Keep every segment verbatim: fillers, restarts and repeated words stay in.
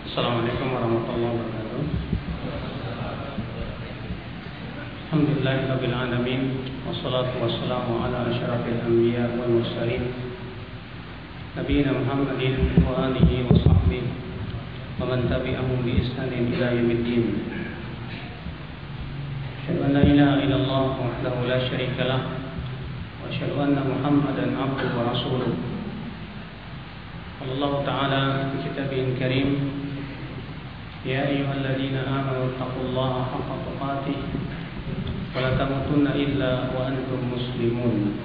Assalamualaikum warahmatullahi wabarakatuh. Alhamdulillahirabbil alamin wassalatu wassalamu ala asyrafil anbiya wal mursalin nabiyina Muhammadin wa alihi wa sahbihi wa man tabi'ahum bi ihsanin ila yaumiddin. Asyhadu an la ilaha illallah wahdahu la syarika lah wa asyhadu anna Muhammadan abduhu wa rasuluh. Allah Ta'ala fi kitabihil karim, ya ayyuhalladzina amanu taqullaha haqqa tuqatih wa la tamutunna illa wa antum muslimun.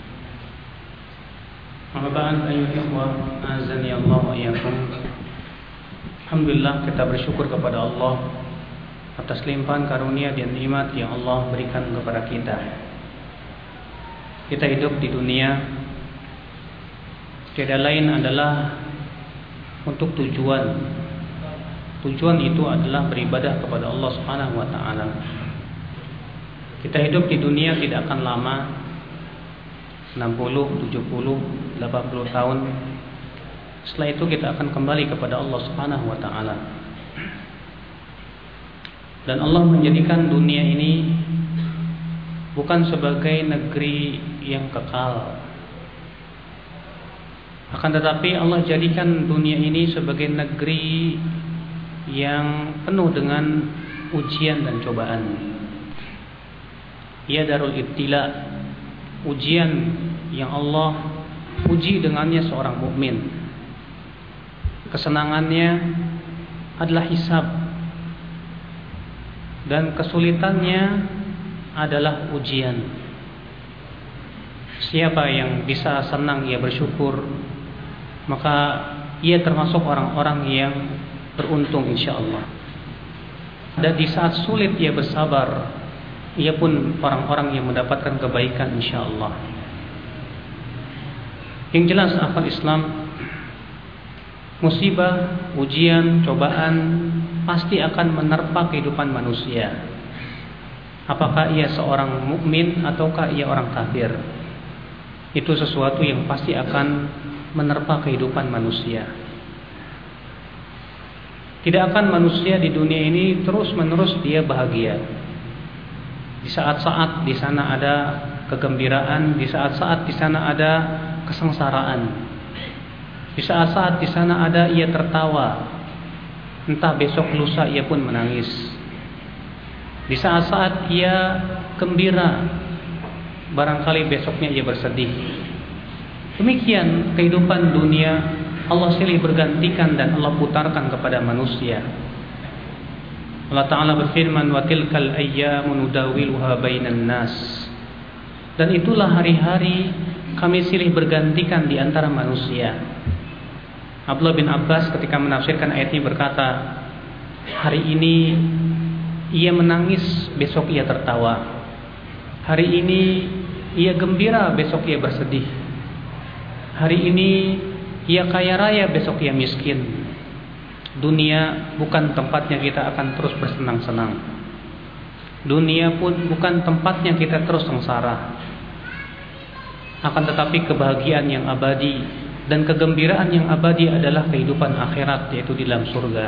Amma ba'd, ayyuhal ikhwah, azani Allah wa iyyakum. Alhamdulillah, kita bersyukur kepada Allah atas limpahan karunia dan nikmat yang Allah berikan kepada kita. Kita hidup di dunia tiada lain adalah untuk tujuan. Tujuan itu adalah beribadah kepada Allah Subhanahu wa taala. Kita hidup di dunia tidak akan lama, enam puluh, tujuh puluh, delapan puluh tahun. Setelah itu kita akan kembali kepada Allah Subhanahu wa taala. Dan Allah menjadikan dunia ini bukan sebagai negeri yang kekal. Akan tetapi Allah jadikan dunia ini sebagai negeri yang penuh dengan ujian dan cobaan. Ia darul ibtila, ujian yang Allah uji dengannya seorang mukmin. Kesenangannya adalah hisab dan kesulitannya adalah ujian. Siapa yang bisa senang ia bersyukur, maka ia termasuk orang-orang yang beruntung insyaallah. Dan di saat sulit ia bersabar, ia pun orang-orang yang mendapatkan kebaikan insyaallah. Yang jelas akal Islam, musibah, ujian, cobaan pasti akan menerpa kehidupan manusia. Apakah ia seorang mukmin ataukah ia orang kafir, itu sesuatu yang pasti akan menerpa kehidupan manusia. Tidak akan manusia di dunia ini terus-menerus dia bahagia. Di saat-saat di sana ada kegembiraan, di saat-saat di sana ada kesengsaraan. Di saat-saat di sana ada ia tertawa, entah besok lusa ia pun menangis. Di saat-saat ia gembira, barangkali besoknya ia bersedih. Demikian kehidupan dunia Allah silih bergantikan dan Allah putarkan kepada manusia. Allah Ta'ala berfirman, wa tilkal ayyamu nudawiluha bainan nas. Dan itulah hari-hari kami silih bergantikan di antara manusia. Abdullah bin Abbas ketika menafsirkan ayat ini berkata, hari ini ia menangis, besok ia tertawa. Hari ini ia gembira, besok ia bersedih. Hari ini ia kaya raya, besok ia miskin. Dunia bukan tempatnya kita akan terus bersenang-senang. Dunia pun bukan tempatnya kita terus sengsara. Akan tetapi kebahagiaan yang abadi dan kegembiraan yang abadi adalah kehidupan akhirat, yaitu di dalam surga.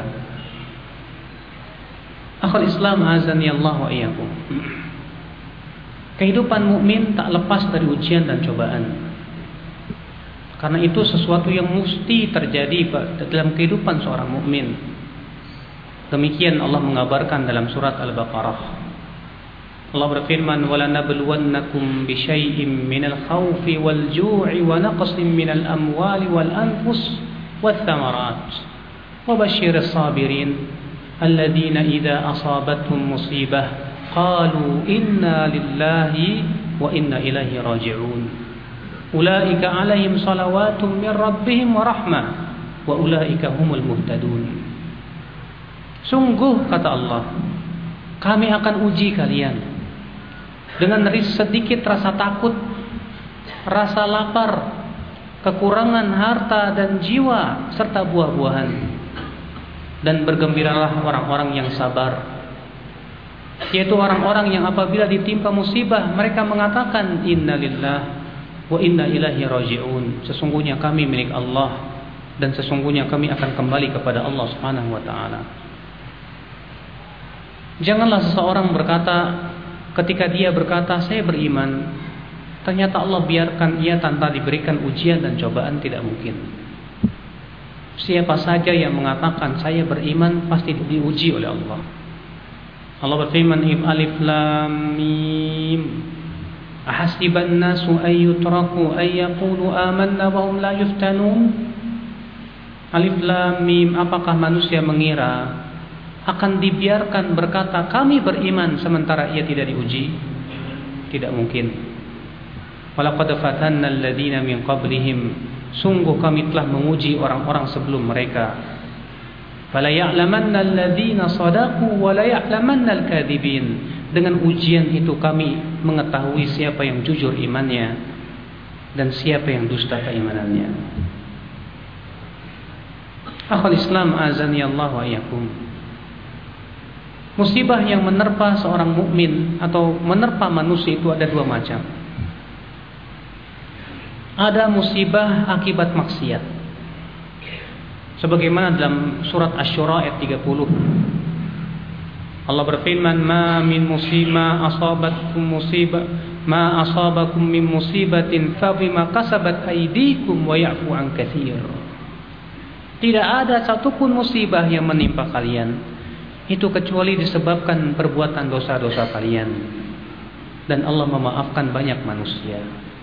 Akhul Islam azani Allah wa iyyakum. Kehidupan mukmin tak lepas dari ujian dan cobaan. Karena itu sesuatu yang mesti terjadi dalam kehidupan seorang mukmin. Demikian Allah mengabarkan dalam surat Al-Baqarah. Allah berfirman, "Wa lanabluwannakum bisyai'im minal khaufi wal ju'i wa naqsin minal amwali wal anfus wath thamarat. Wa basyyiris sabirin alladzina idza asabatuhum musibah qalu inna lillahi wa inna ilaihi raji'un. Ulaika 'alaihim shalawatum min rabbihim wa rahmah wa ulaika humul muhtadun." Sungguh kata Allah, kami akan uji kalian dengan sedikit rasa takut, rasa lapar, kekurangan harta dan jiwa serta buah-buahan. Dan bergembiralah orang-orang yang sabar, yaitu orang-orang yang apabila ditimpa musibah mereka mengatakan innalillah wa inna ilaihi raji'un. Sesungguhnya kami milik Allah dan sesungguhnya kami akan kembali kepada Allah Subhanahu wa taala. Janganlah seseorang berkata, ketika dia berkata saya beriman, ternyata Allah biarkan ia tanpa diberikan ujian dan cobaan, tidak mungkin. Siapa saja yang mengatakan saya beriman pasti diuji oleh Allah. Allah berfirman, Alif Lam Mim, ahasiban nasu ay yutraku ay yaqulu amanna wa hum la yuftanun. Alif Lam Mim, apakah manusia mengira akan dibiarkan berkata kami beriman sementara ia tidak diuji? Tidak mungkin. Walaqad fatanna alladziina min qablihim, sungguh kami telah menguji orang-orang sebelum mereka. Fala ya'lamanna alladziina shadaqu wa la ya'lamanna al-kadzibin. Dengan ujian itu kami mengetahui siapa yang jujur imannya dan siapa yang dusta keimanannya. Akhul Islam azani Allah wa iyyakum. Musibah yang menerpa seorang mukmin atau menerpa manusia itu ada dua macam. Ada musibah akibat maksiat, sebagaimana dalam surat Asy-Syura ayat tiga puluh. Allah berfirman, "Ma min musibah asabatkum musibah ma asabakum min musibatin fa bima kasabat aydikum wa ya'fu an katsir." Tidak ada satupun musibah yang menimpa kalian itu kecuali disebabkan perbuatan dosa-dosa kalian, dan Allah memaafkan banyak manusia.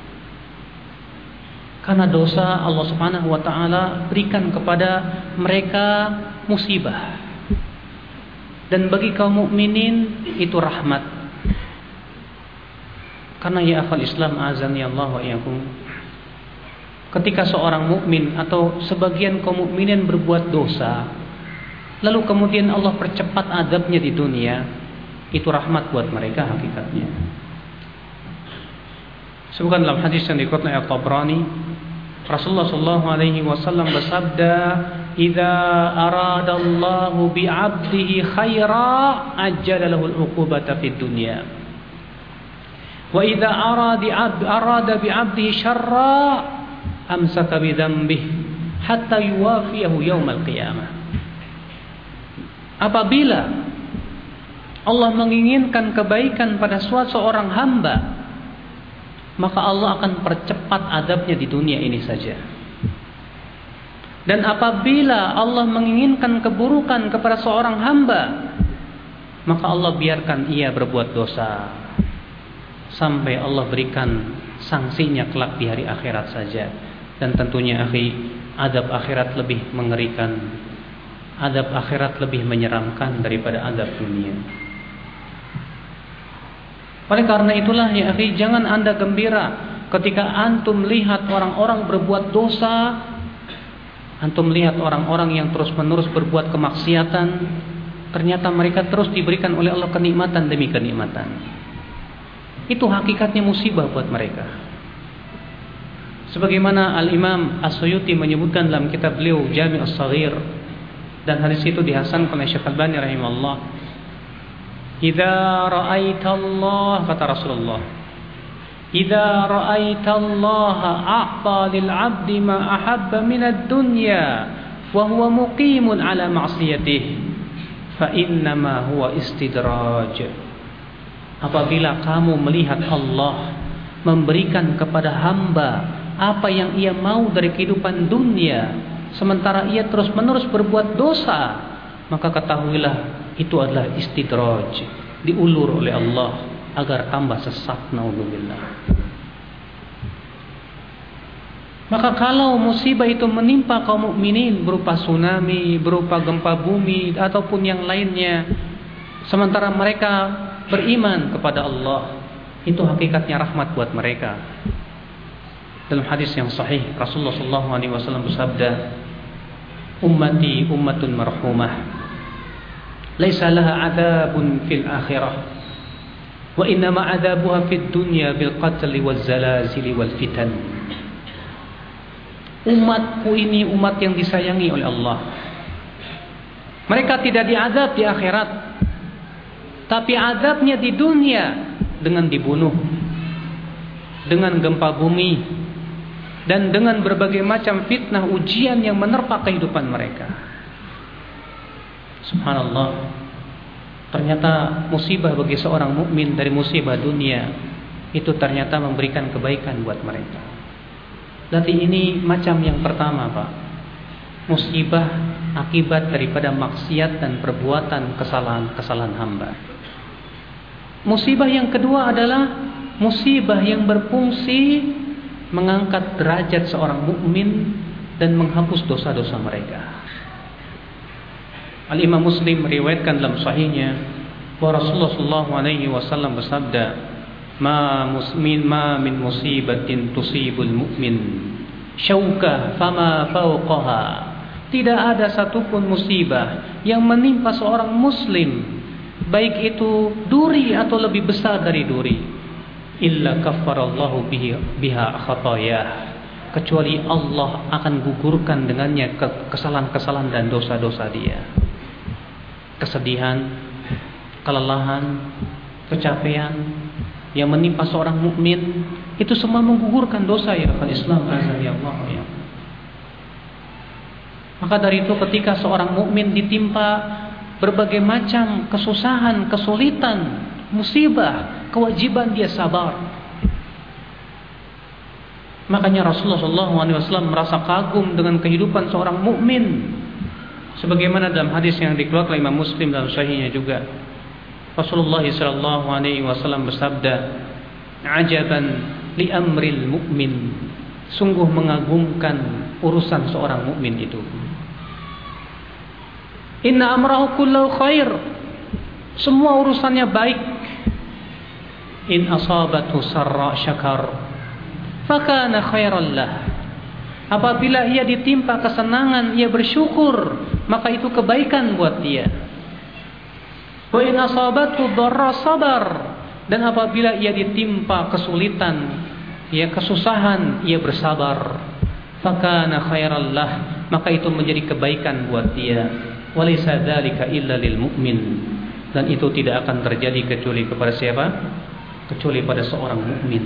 Karena dosa Allah Subhanahu wa taala berikan kepada mereka musibah. Dan bagi kaum mukminin itu rahmat. Karena ya akhal Islam azani Allah wa iyyakum, ketika seorang mukmin atau sebagian kaum mukminin berbuat dosa, lalu kemudian Allah percepat azabnya di dunia, itu rahmat buat mereka hakikatnya. Sebutkan dalam hadis yang dikutip oleh At-Tabrani, Rasulullah sallallahu alaihi wasallam bersabda, "Idza aradallahu bi'abdihi khaira ajjala lahu al-uqubata fid dunya. Wa idza arada arada bi'abdihi syarra amsaka bi dzambihi hatta yuwafiyahu yaumal qiyamah." Apabila Allah menginginkan kebaikan pada suatu seorang hamba, maka Allah akan percepat azabnya di dunia ini saja. Dan apabila Allah menginginkan keburukan kepada seorang hamba, maka Allah biarkan ia berbuat dosa sampai Allah berikan sanksinya kelak di hari akhirat saja. Dan tentunya akhi, azab akhirat lebih mengerikan, azab akhirat lebih menyeramkan daripada azab dunia. Oleh karena itulah ya akhi, jangan anda gembira ketika antum lihat orang-orang berbuat dosa, antum lihat orang-orang yang terus-menerus berbuat kemaksiatan, ternyata mereka terus diberikan oleh Allah kenikmatan demi kenikmatan. Itu hakikatnya musibah buat mereka. Sebagaimana Al-Imam As-Suyuti menyebutkan dalam kitab beliau Jami' As-Shaghir, dan hadis itu dihasankan oleh Syekh Al-Albani rahimahullah. Idza ra'aitallah, kata Rasulullah, idza ra'aitallaha a'ta lil 'abdi ma ahabba min ad-dunya wa huwa muqimun 'ala ma'siyatihi fa innama huwa istidraj. Apabila kamu melihat Allah memberikan kepada hamba apa yang ia mau dari kehidupan dunia, sementara ia terus-menerus berbuat dosa, maka ketahuilah itu adalah istidraj, diulur oleh Allah agar tambah sesat, naudzubillah. Maka kalau musibah itu menimpa kaum mukminin berupa tsunami, berupa gempa bumi ataupun yang lainnya, sementara mereka beriman kepada Allah, itu hakikatnya rahmat buat mereka. Dalam hadis yang sahih, Rasulullah sallallahu alaihi wasallam bersabda, "Ummati ummatun marhumah, laisa laha 'adzabun fil akhirah, wa innama 'adzabuha fid dunya bil qatli waz zalazil wal fitan." Umatku ini umat yang disayangi oleh Allah. Mereka tidak diazab di akhirat, tapi azabnya di dunia dengan dibunuh, dengan gempa bumi, dan dengan berbagai macam fitnah ujian yang menerpa kehidupan mereka. Subhanallah, ternyata musibah bagi seorang mukmin dari musibah dunia itu ternyata memberikan kebaikan buat mereka. Berarti ini macam yang pertama, Pak. Musibah akibat daripada maksiat dan perbuatan kesalahan-kesalahan hamba. Musibah yang kedua adalah musibah yang berfungsi mengangkat derajat seorang mukmin dan menghapus dosa-dosa mereka. Al-Imam Muslim meriwayatkan dalam sahihnya bahwa Rasulullah sallallahu alaihi wasallam bersabda, "Ma musmin ma min musibatin tusibul mu'min syauka fama fawqaha." Tidak ada satupun musibah yang menimpa seorang muslim, baik itu duri atau lebih besar dari duri, illa kaffarallahu biha khatayah, kecuali Allah akan gugurkan dengannya kesalahan-kesalahan dan dosa-dosa dia. Kesedihan, kelelahan, kecapean yang menimpa seorang mukmin itu semua menggugurkan dosa, ya akal Islam azza Allah ya. Maka dari itu ketika seorang mukmin ditimpa berbagai macam kesusahan, kesulitan, musibah, kewajiban dia sabar. Makanya Rasulullah sallallahu alaihi wasallam merasa kagum dengan kehidupan seorang mukmin. Sebagaimana dalam hadis yang dikeluarkan oleh Imam Muslim dalam sahihnya juga, Rasulullah sallallahu alaihi wasallam bersabda, "Ajaban li amril mu'min." Sungguh mengagumkan urusan seorang mukmin itu. Inna amrahu kullahu khair. Semua urusannya baik. In asabathu sarra syakar fakana khairan lah. Apabila ia ditimpa kesenangan, ia bersyukur, maka itu kebaikan buat dia. Wa in asabathu dharra sabar. Dan apabila ia ditimpa kesulitan, ia kesusahan, ia bersabar, fakana khairan lah, maka itu menjadi kebaikan buat dia. Walaysa dzalika illa lil mu'min. Dan itu tidak akan terjadi kecuali kepada siapa? Kecuali pada seorang mukmin.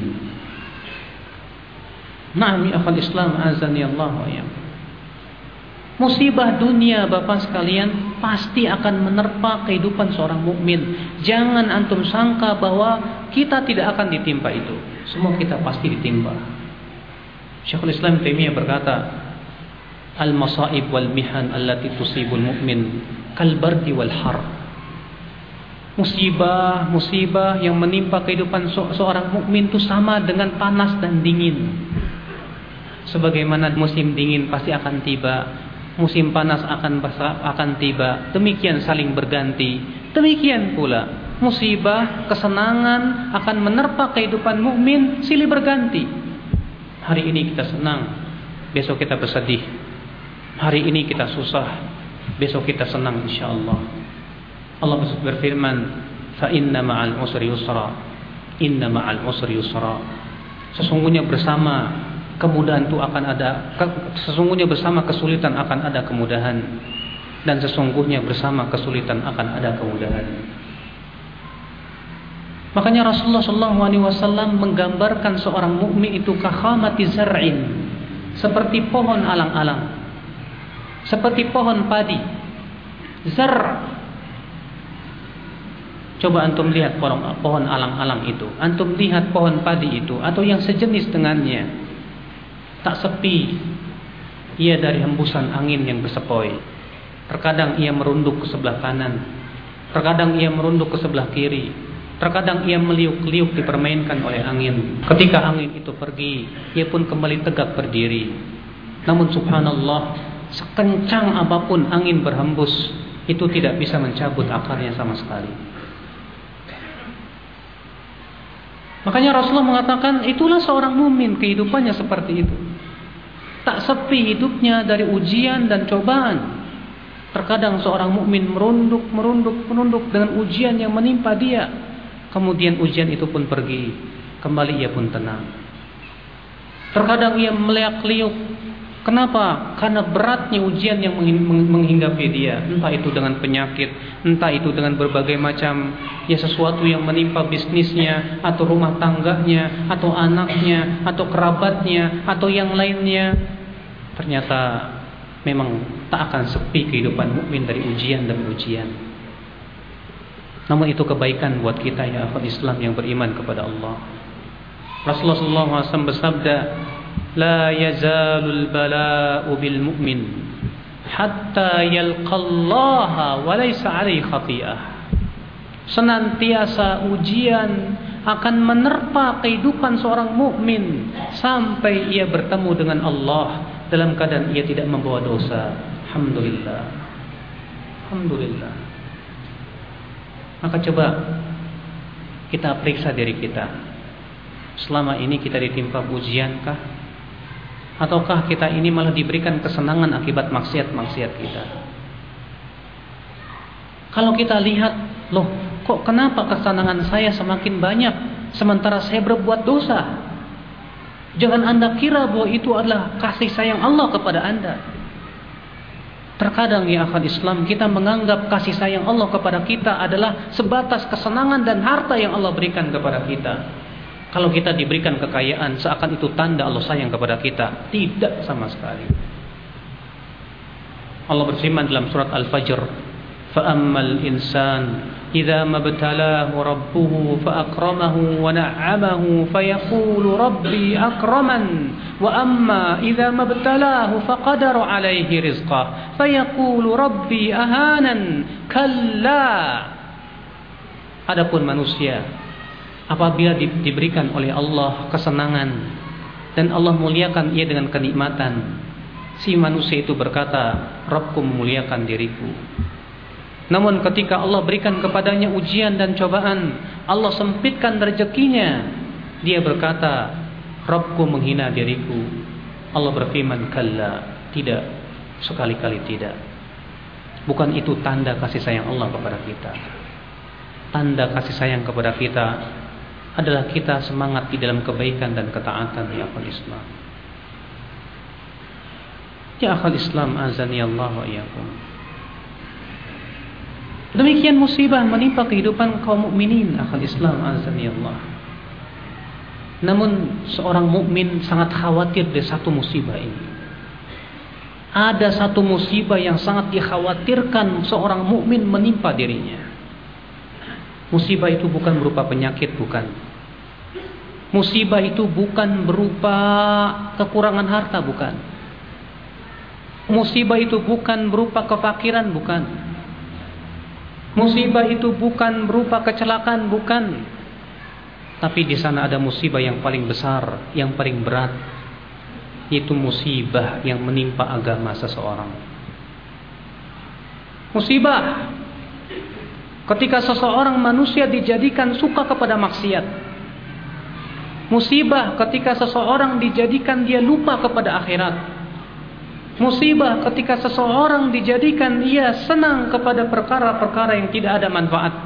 Na'am ya akhal Islam azani Allah wa ya. Musibah dunia Bapak sekalian pasti akan menerpa kehidupan seorang mukmin. Jangan antum sangka bahwa kita tidak akan ditimpa itu. Semua kita pasti ditimpa. Syekhul Islam Taimiyah berkata, "Al-masaib wal mihan allati tusibul mu'min kal bardi wal har." Musibah-musibah yang menimpa kehidupan seorang mukmin itu sama dengan panas dan dingin. Sebagaimana musim dingin pasti akan tiba, musim panas akan akan tiba, demikian saling berganti. Demikian pula musibah, kesenangan akan menerpa kehidupan mukmin silih berganti. Hari ini kita senang, besok kita bersedih. Hari ini kita susah, besok kita senang insyaallah. Allah berfirman, "Fa inna ma'al usri yusra." Inna ma'al usri yusra. Sesungguhnya bersama kemudahan itu akan ada, sesungguhnya bersama kesulitan akan ada kemudahan, dan sesungguhnya bersama kesulitan akan ada kemudahan. Makanya Rasulullah sallallahu alaihi wasallam menggambarkan seorang mukmin itu kakhamati zar'in, seperti pohon alang-alang, seperti pohon padi. Zar'. Coba antum lihat pohon, pohon alang-alang itu, antum lihat pohon padi itu atau yang sejenis dengannya. Tak sepi ia dari hembusan angin yang bersepoi. Terkadang ia merunduk ke sebelah kanan, terkadang ia merunduk ke sebelah kiri, terkadang ia meliuk-liuk dipermainkan oleh angin. Ketika angin itu pergi, ia pun kembali tegak berdiri. Namun subhanallah, sekencang apapun angin berhembus, itu tidak bisa mencabut akarnya sama sekali. Makanya Rasulullah mengatakan, itulah seorang mukmin, kehidupannya seperti itu. Tak sepi hidupnya dari ujian dan cobaan. Terkadang seorang mukmin merunduk, merunduk, merunduk dengan ujian yang menimpa dia. Kemudian ujian itu pun pergi, kembali ia pun tenang. Terkadang ia meleak-liuk, Kenapa? Karena beratnya ujian yang menghinggapi dia. Entah itu dengan penyakit, entah itu dengan berbagai macam ya sesuatu yang menimpa bisnisnya, atau rumah tangganya, atau anaknya, atau kerabatnya, atau yang lainnya. Ternyata memang tak akan sepi kehidupan mukmin dari ujian dan ujian. Namun itu kebaikan buat kita ya akhwat Islam yang beriman kepada Allah. Rasulullah sallallahu alaihi wasallam bersabda, "La yazalul bala'u bil mu'min hatta yalqallaha wa laysa 'alaihi khati'ah." Senantiasa ujian akan menerpa kehidupan seorang mukmin sampai ia bertemu dengan Allah dalam keadaan ia tidak membawa dosa. Alhamdulillah. Alhamdulillah. Maka coba kita periksa diri kita. Selama ini kita ditimpa ujiankah? Ataukah kita ini malah diberikan kesenangan akibat maksiat-maksiat kita? Kalau kita lihat, loh, kok kenapa kesenangan saya semakin banyak sementara saya berbuat dosa? Jangan Anda kira bahwa itu adalah kasih sayang Allah kepada Anda. Terkadang ya akhwat Islam, kita menganggap kasih sayang Allah kepada kita adalah sebatas kesenangan dan harta yang Allah berikan kepada kita. Kalau kita diberikan kekayaan, seakan itu tanda Allah sayang kepada kita. Tidak sama sekali. Allah berfirman dalam surat Al-Fajr, فَأَمَّا الْإِنسَانِ إِذَا مَبْتَلَاهُ رَبُّهُ فَأَكْرَمَهُ وَنَعَّمَهُ فَيَقُولُ رَبِّي أَكْرَمَنِ وَأَمَّا إِذَا مَبْتَلَاهُ فَقَدَرَ عَلَيْهِ رِزْقَهُ فَيَقُولُ رَبِّي أَهَانًا كَلَّا. Adapun manusia, apabila di, diberikan oleh Allah kesenangan dan Allah muliakan ia dengan kenikmatan, si manusia itu berkata, Rabbku memuliakan diriku. Namun ketika Allah berikan kepadanya ujian dan cobaan, Allah sempitkan rezekinya, dia berkata, Rabbku menghina diriku. Allah berfirman, kalla, tidak, sekali-kali tidak. Bukan itu tanda kasih sayang Allah kepada kita. Tanda kasih sayang kepada kita adalah kita semangat di dalam kebaikan dan ketaatan ya akhwal Islam. Ya akhwal Islam, azani Allah wa iyyakum. Demikian musibah menimpa kehidupan kaum mukminin akhwal Islam, azani Allah. Namun seorang mukmin sangat khawatir dari satu musibah ini. Ada satu musibah yang sangat dikhawatirkan seorang mukmin menimpa dirinya. Musibah itu bukan berupa penyakit, bukan. Musibah itu bukan berupa kekurangan harta, bukan. Musibah itu bukan berupa kefakiran, bukan. Musibah itu bukan berupa kecelakaan, bukan. Tapi di sana ada musibah yang paling besar, yang paling berat, yaitu musibah yang menimpa agama seseorang. Musibah ketika seseorang manusia dijadikan suka kepada maksiat. Musibah ketika seseorang dijadikan dia lupa kepada akhirat. Musibah ketika seseorang dijadikan ia senang kepada perkara-perkara yang tidak ada manfaat,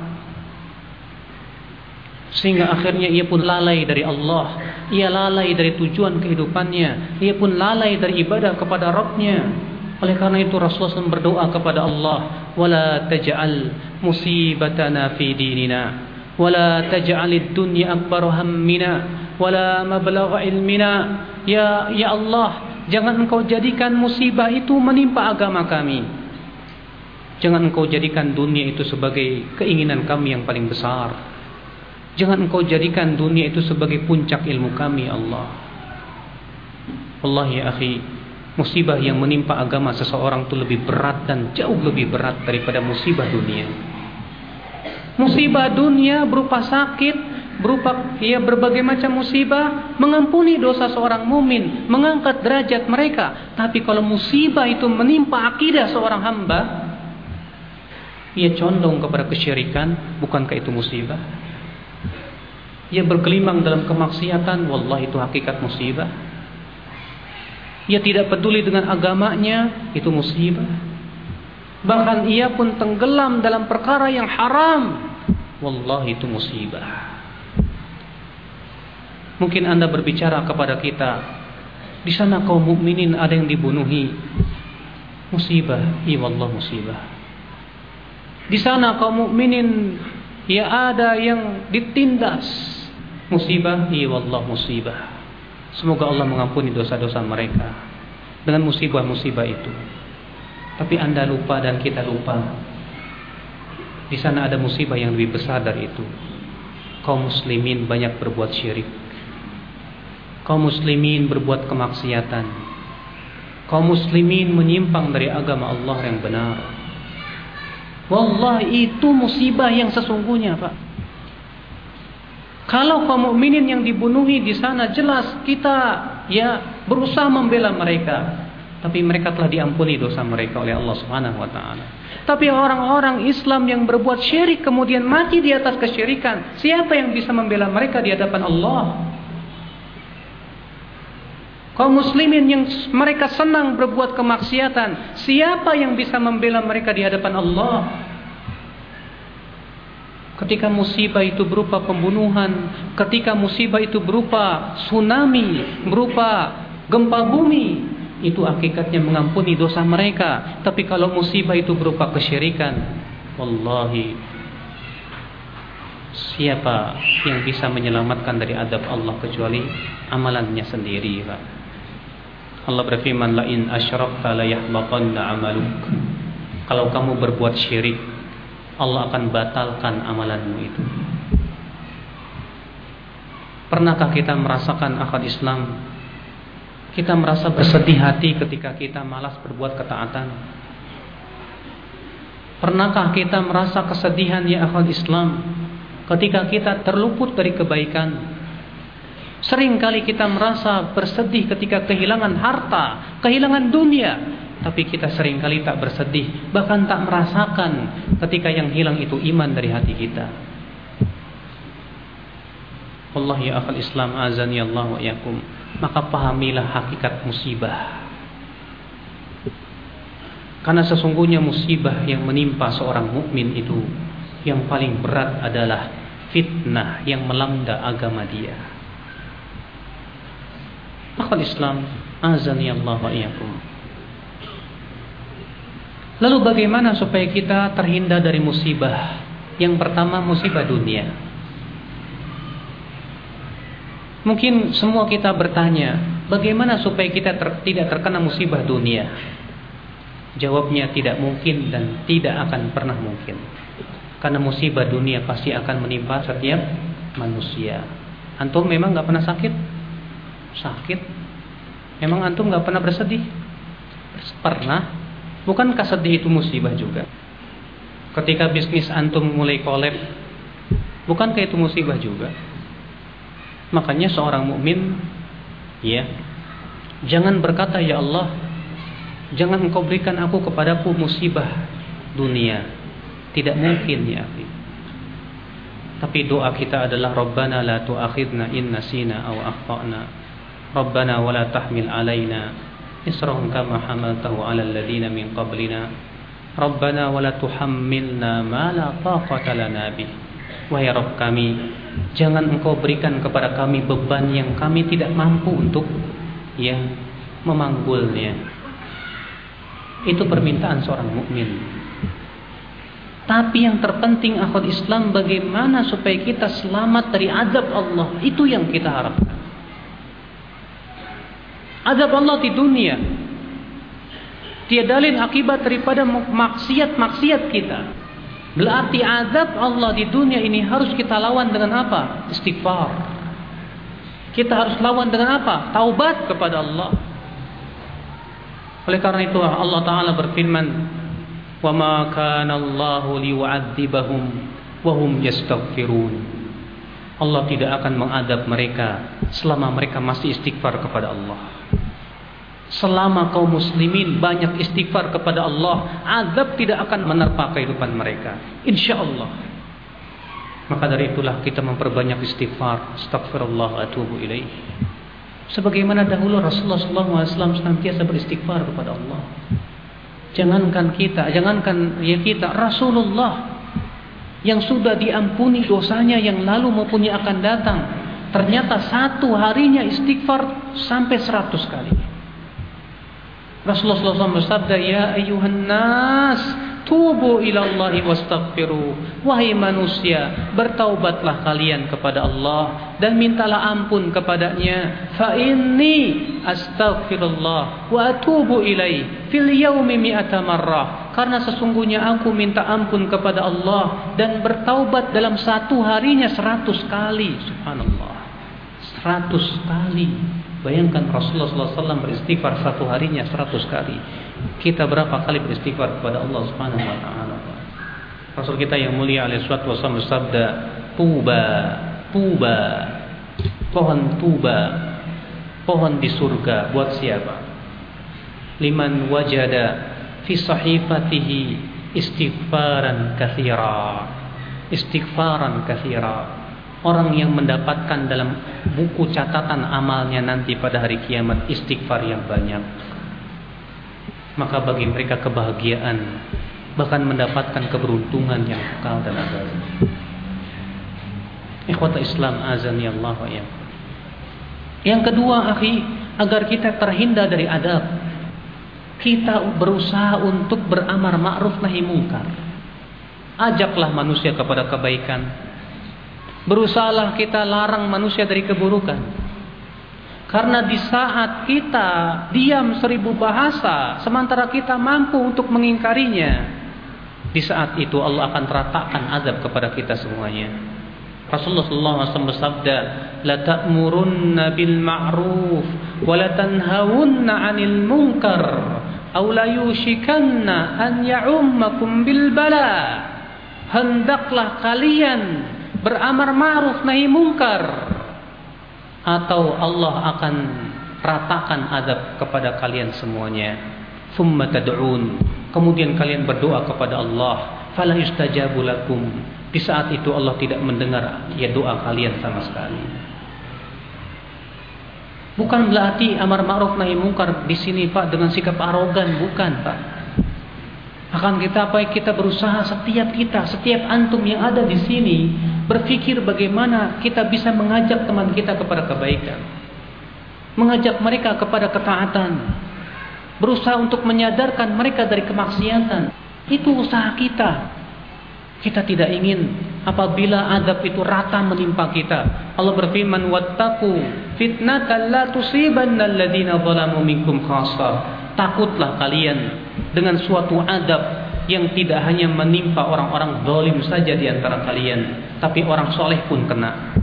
sehingga akhirnya ia pun lalai dari Allah, ia lalai dari tujuan kehidupannya, ia pun lalai dari ibadah kepada Rabbnya. Oleh karena itu Rasulullah shallallahu alaihi wasallam berdoa kepada Allah, wala taj'al musibatana fi dinina, wala taj'alid dunya akbar hammina, wala mablagha ilmina. Ya ya Allah, jangan engkau jadikan musibah itu menimpa agama kami. Jangan engkau jadikan dunia itu sebagai keinginan kami yang paling besar. Jangan engkau jadikan dunia itu sebagai puncak ilmu kami, Allah. Allah ya akhi, musibah yang menimpa agama seseorang itu lebih berat dan jauh lebih berat daripada musibah dunia. Musibah dunia berupa sakit, berupa ya berbagai macam musibah, mengampuni dosa seorang mumin, mengangkat derajat mereka. Tapi kalau musibah itu menimpa akidah seorang hamba, ia condong kepada kesyirikan, bukankah itu musibah? Ia bergelimang dalam kemaksiatan, wallahi itu hakikat musibah. Ia tidak peduli dengan agamanya, itu musibah. Bahkan ia pun tenggelam dalam perkara yang haram, wallahi itu musibah. Mungkin Anda berbicara kepada kita, Di sana kaum mukminin ada yang dibunuhi. Musibah, iya wallah musibah. Di sana kaum mukminin ya ada yang ditindas. Musibah, iya wallah musibah. Semoga Allah mengampuni dosa-dosa mereka dengan musibah-musibah itu. Tapi Anda lupa dan kita lupa, di sana ada musibah yang lebih besar dari itu. Kaum muslimin banyak berbuat syirik. Kaum muslimin berbuat kemaksiatan. Kaum muslimin menyimpang dari agama Allah yang benar. Wallahi itu musibah yang sesungguhnya, Pak. Kalau kaum mukminin yang dibunuhi di sana, jelas kita ya berusaha membela mereka, tapi mereka telah diampuni dosa mereka oleh Allah Subhanahu wa taala. Tapi orang-orang Islam yang berbuat syirik kemudian mati di atas kesyirikan, siapa yang bisa membela mereka di hadapan Allah? Kaum muslimin yang mereka senang berbuat kemaksiatan, siapa yang bisa membela mereka di hadapan Allah? Ketika musibah itu berupa pembunuhan, ketika musibah itu berupa tsunami, berupa gempa bumi, itu hakikatnya mengampuni dosa mereka. Tapi kalau musibah itu berupa kesyirikan, wallahi, siapa yang bisa menyelamatkan dari adab Allah kecuali amalannya sendiri, Pak. Allah berfirman, la in asyrakta la yahbatanna amaluk. Kalau kamu berbuat syirik, Allah akan batalkan amalanmu itu. Pernahkah kita merasakan akal Islam? Kita merasa bersedih hati ketika kita malas berbuat ketaatan. Pernahkah kita merasa kesedihan ya akal Islam ketika kita terluput dari kebaikan? Seringkali kita merasa bersedih ketika kehilangan harta, kehilangan dunia. Tapi kita seringkali tak bersedih, bahkan tak merasakan ketika yang hilang itu iman dari hati kita. Allah ya akhal Islam azani Allah wa yakum. Maka pahamilah hakikat musibah. Karena sesungguhnya musibah yang menimpa seorang mukmin itu, yang paling berat adalah fitnah yang melanda agama dia. Akhal Islam azani Allah wa yakum. Lalu bagaimana supaya kita terhindar dari musibah? Yang pertama, musibah dunia. Mungkin semua kita bertanya, bagaimana supaya kita ter, tidak terkena musibah dunia? Jawabnya tidak mungkin dan tidak akan pernah mungkin. Karena musibah dunia pasti akan menimpa setiap manusia. Antum memang gak pernah sakit? Sakit? Memang antum gak pernah bersedih? Pernah? Bukankah sedih itu musibah juga? Ketika bisnis antum mulai kolab, bukankah itu musibah juga? Makanya seorang mukmin, ya, jangan berkata ya Allah, jangan engkau berikan aku kepadaku musibah dunia. Tidak mungkin ya akhi. Tapi doa kita adalah Rabbana la tu'akhidna in nasina aw akhtana. Rabbana wa la tahmil alaina isran kama hamaltahu 'alal ladzina min qablina. Rabbana wa la tuhammilna ma la taqata lana bih. Wahai Rabb kami, jangan engkau berikan kepada kami beban yang kami tidak mampu untuk ya memanggulnya. Itu permintaan seorang mukmin. Tapi yang terpenting akhwat Islam, bagaimana supaya kita selamat dari azab Allah. Itu yang kita harapkan. Azab Allah di dunia tiada lain akibat daripada maksiat-maksiat kita. Berarti azab Allah di dunia ini harus kita lawan dengan apa? Istighfar. Kita harus lawan dengan apa? Taubat kepada Allah. Oleh karena itu Allah Ta'ala berfirman, wa ma kana Allahu liyu'adzibahum wa hum yastaghfirun. Allah tidak akan mengadab mereka selama mereka masih istighfar kepada Allah. Selama kaum muslimin banyak istighfar kepada Allah, azab tidak akan menerpa kehidupan mereka, insyaallah. Maka dari itulah kita memperbanyak istighfar. Astaghfirullah wa atubu ilaih. Sebagaimana dahulu Rasulullah sallallahu alaihi wasallam senantiasa beristighfar kepada Allah. Jangankan kita, jangankan ya kita, Rasulullah yang sudah diampuni dosanya yang lalu maupun yang akan datang, Ternyata satu harinya istighfar sampai seratus kali. Rasulullah shallallahu alaihi wasallam bersabda, ya ayuhan nas, tubu ilallahi wastaghfiru. Wahai manusia, bertaubatlah kalian kepada Allah dan mintalah ampun kepadanya. Fa inni astaghfirullah wa atubu ilaih fil yaumi mi'ata marrah. Karena sesungguhnya aku minta ampun kepada Allah dan bertaubat dalam satu harinya seratus kali. Subhanallah, seratus kali. Bayangkan Rasulullah shallallahu alaihi wasallam beristighfar satu harinya seratus kali. Kita berapa kali beristighfar kepada Allah Subhanahu wa taala? Rasul kita yang mulia alaihi salatu wasallam bersabda, "Tuba, tuba." Pohon tuba, pohon di surga buat siapa? Liman wajada fi sahifatihi istighfaran katsira. Istighfaran katsira. Orang yang mendapatkan dalam buku catatan amalnya nanti pada hari kiamat istighfar yang banyak, maka bagi mereka kebahagiaan, bahkan mendapatkan keberuntungan yang kekal dan abadi. Ikhwata Islam azani Allah wa iyyakum. Yang kedua, akhi, agar kita terhindar dari adab, kita berusaha untuk beramar ma'ruf nahi mungkar. Ajaklah manusia kepada kebaikan. Berusahalah kita larang manusia dari keburukan. Karena di saat kita diam seribu bahasa, sementara kita mampu untuk mengingkarinya, di saat itu Allah akan ratakan azab kepada kita semuanya. Rasulullah shallallahu alaihi wasallam bersabda, la ta'murunna bil ma'ruf wa la tanhawunna 'anil munkar aw la yushikanna an ya'ummakum bil bala. Hendaklah kalian beramar ma'ruf nahi mungkar, atau Allah akan ratakan azab kepada kalian semuanya. Thumma tad'un, kemudian kalian berdoa kepada Allah, fala yustajabu lakum. Di saat itu Allah tidak mendengar ya doa kalian sama sekali. Bukan berarti amar ma'ruf nahi mungkar di sini Pak dengan sikap arogan, bukan Pak. Akan kita apa kita berusaha setiap kita, setiap antum yang ada di sini berpikir bagaimana kita bisa mengajak teman kita kepada kebaikan, mengajak mereka kepada ketaatan, berusaha untuk menyadarkan mereka dari kemaksiatan. Itu usaha kita. Kita tidak ingin apabila azab itu rata menimpa kita. Allah berfirman, wattaqu fitnatan la tusibanna alladziina zalamu minkum khassah. Takutlah kalian dengan suatu azab yang tidak hanya menimpa orang-orang zalim saja di antara kalian, tapi orang soleh pun kena.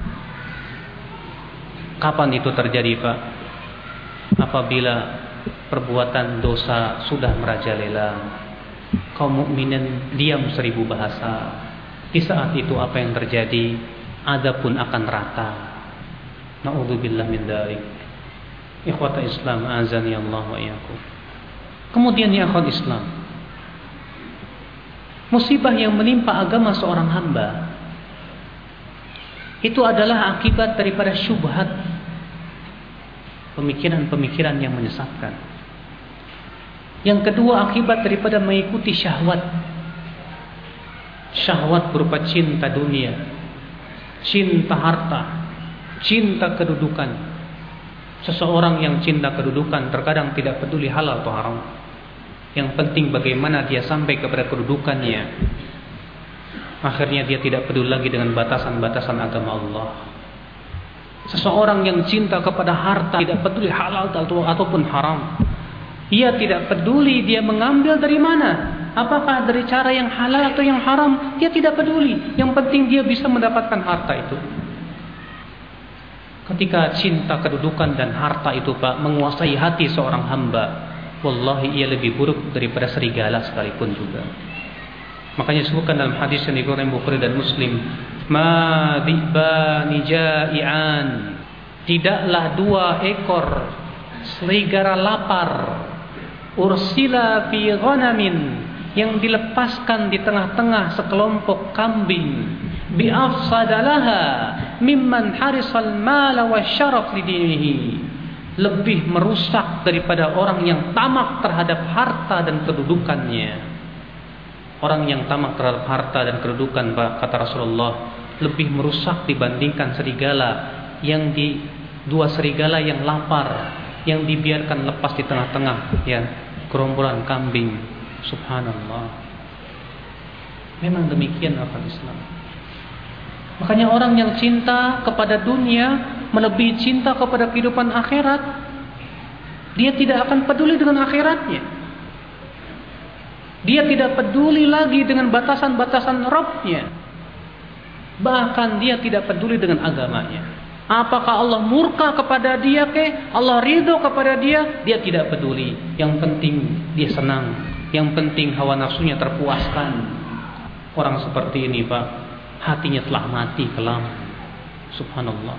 Kapan itu terjadi, Pak? Apabila perbuatan dosa sudah merajalela, kaum mukminin diam seribu bahasa. Di saat itu apa yang terjadi? Azab pun akan rata. Na'udzubillah min dzalik. Ikhwata Islam azani Allah wa iyyakum. Kemudian ya akhwat Islam, musibah yang menimpa agama seorang hamba itu adalah akibat daripada syubhat, pemikiran-pemikiran yang menyesatkan. Yang kedua, akibat daripada mengikuti syahwat. Syahwat berupa cinta dunia, cinta harta, cinta kedudukan. Seseorang yang cinta kedudukan terkadang tidak peduli halal atau haram. Yang penting bagaimana dia sampai kepada kedudukannya. Akhirnya dia tidak peduli lagi dengan batasan-batasan agama Allah. Seseorang yang cinta kepada harta, tidak peduli halal ataupun haram. Ia tidak peduli dia mengambil dari mana, apakah dari cara yang halal atau yang haram, dia tidak peduli. Yang penting dia bisa mendapatkan harta itu. Ketika cinta kedudukan dan harta itu Pak menguasai hati seorang hamba, wallahi ia lebih buruk daripada serigala sekalipun juga. Makanya disebutkan dalam hadis yang diriwayatkan Bukhari dan Muslim, ma dhibani ja'ian, tidaklah dua ekor serigala lapar, ursila fi ghanamin, yang dilepaskan di tengah-tengah sekelompok kambing, bi afsadalaha mimman harisal mala wasyaraf lidinihi, lebih merusak daripada orang yang tamak terhadap harta dan kedudukannya. Orang yang tamak terhadap harta dan kedudukan, Pak, kata Rasulullah, lebih merusak dibandingkan serigala yang di dua serigala yang lapar, yang dibiarkan lepas di tengah-tengah ya gerombolan kambing. Subhanallah. Memang demikian akal Islam. Makanya orang yang cinta kepada dunia melebihi cinta kepada kehidupan akhirat, dia tidak akan peduli dengan akhiratnya. Dia tidak peduli lagi dengan batasan-batasan Rabb-nya. Bahkan dia tidak peduli dengan agamanya. Apakah Allah murka kepada dia ke? Allah ridho kepada dia? Dia tidak peduli. Yang penting dia senang. Yang penting hawa nafsunya terpuaskan. Orang seperti ini Pak, hatinya telah mati kelam. Subhanallah.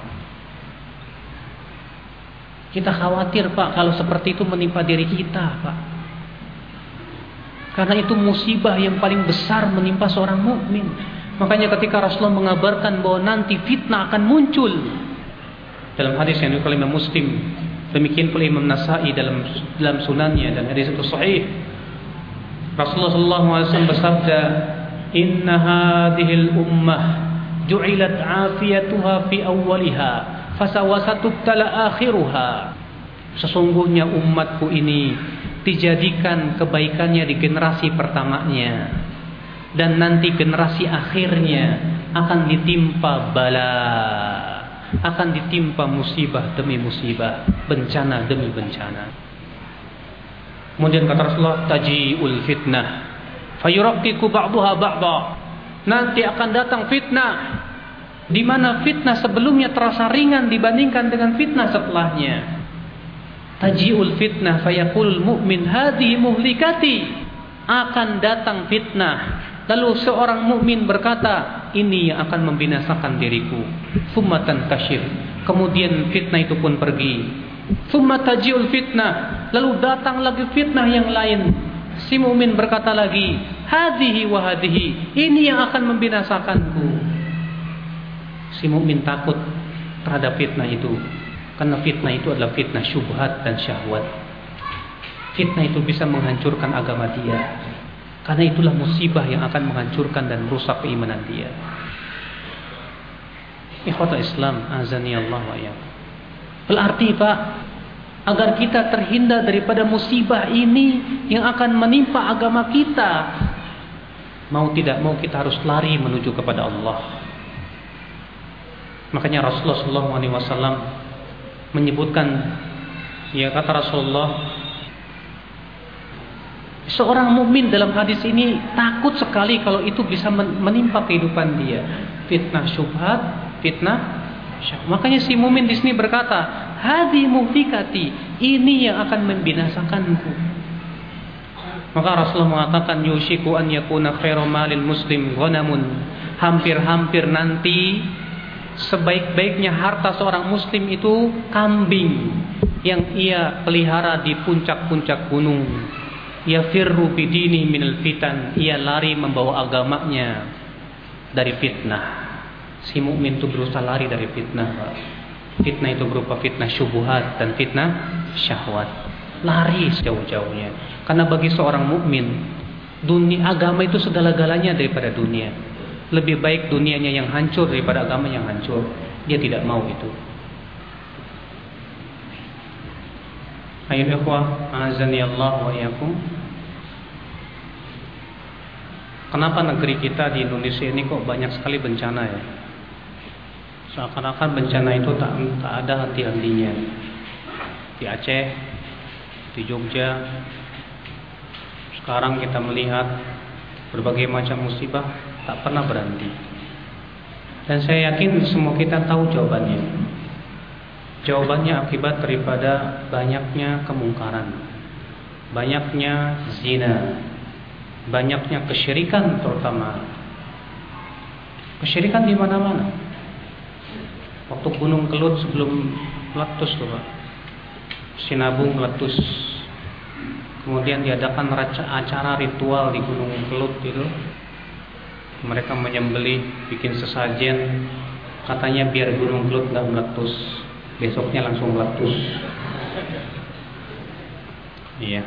Kita khawatir Pak kalau seperti itu menimpa diri kita Pak. Karena itu musibah yang paling besar menimpa seorang mukmin. Makanya ketika Rasulullah mengabarkan bahwa nanti fitnah akan muncul, dalam hadis yang diriwayatkan Imam Muslim, demikian pula Imam Nasa'i dalam dalam sunannya, dan hadis itu sahih. Rasulullah sallallahu alaihi wasallam bersabda, "Inna hadhil ummah ju'ilat 'afiyatuha fi awwaliha, fasawasatubtala akhiruha." Sesungguhnya umatku ini dijadikan kebaikannya di generasi pertamanya, dan nanti generasi akhirnya akan ditimpa bala, akan ditimpa musibah demi musibah, bencana demi bencana. Kemudian kata Rasulullah, taji'ul fitnah fayuraqqiqu ba'daha ba'dha. Nanti akan datang fitnah di mana fitnah sebelumnya terasa ringan dibandingkan dengan fitnah setelahnya. Taji'ul fitnah fayaqulul mu'min hadhihi muhlikati. Akan datang fitnah, lalu seorang mukmin berkata, ini yang akan membinasakan diriku. Thumatan kashif. Kemudian fitnah itu pun pergi. Thumma taji'ul fitnah. Lalu datang lagi fitnah yang lain. Si mukmin berkata lagi, hadhihi wa hadhihi. Ini yang akan membinasakanku. Si mukmin takut terhadap fitnah itu, karena fitnah itu adalah fitnah syubhat dan syahwat. Fitnah itu bisa menghancurkan agama dia. Karena itulah musibah yang akan menghancurkan dan merusak keimanan dia. Ikhwatul Islam, azani Allah wa iyyakum. Berarti Pak, agar kita terhindar daripada musibah ini yang akan menimpa agama kita, mau tidak mau kita harus lari menuju kepada Allah. Makanya Rasulullah sallallahu alaihi wasallam menyebutkan, ya kata Rasulullah, seorang mukmin dalam hadis ini takut sekali kalau itu bisa menimpa kehidupan dia. Fitnah syubhat, fitnah syahwat. Makanya si mukmin di sini berkata, hadi muhlikati, ini yang akan membinasakanku. Maka Rasulullah mengatakan, yushiku an yakuna khairu malil muslim ghanamun. Hampir-hampir nanti sebaik-baiknya harta seorang muslim itu kambing yang ia pelihara di puncak-puncak gunung. Yafirru bidini minal fitan. Ia lari membawa agamanya dari fitnah. Si mukmin itu berusaha lari dari fitnah. Fitnah itu berupa fitnah syubhat dan fitnah syahwat. Lari sejauh-jauhnya. Karena bagi seorang mukmin, dunia agama itu segala-galanya daripada dunia. Lebih baik dunianya yang hancur daripada agama yang hancur. Dia tidak mau itu. Ayo ikhwah, azani Allah wa iyyakum. Kenapa negeri kita di Indonesia ini kok banyak sekali bencana ya? Seakan-akan bencana itu tak, tak ada henti-hentinya. Di Aceh, di Jogja, sekarang kita melihat berbagai macam musibah tak pernah berhenti. Dan saya yakin semua kita tahu jawabannya. Jawabannya akibat daripada banyaknya kemungkaran, banyaknya zina, banyaknya kesyirikan, terutama kesyirikan di mana-mana. Waktu Gunung Kelut sebelum meletus tuh Pak, Sinabung meletus, kemudian diadakan acara ritual di Gunung Kelut itu. Mereka menyembelih, bikin sesajen, katanya biar Gunung Kelut nggak meletus. Besoknya langsung meletus. Iya.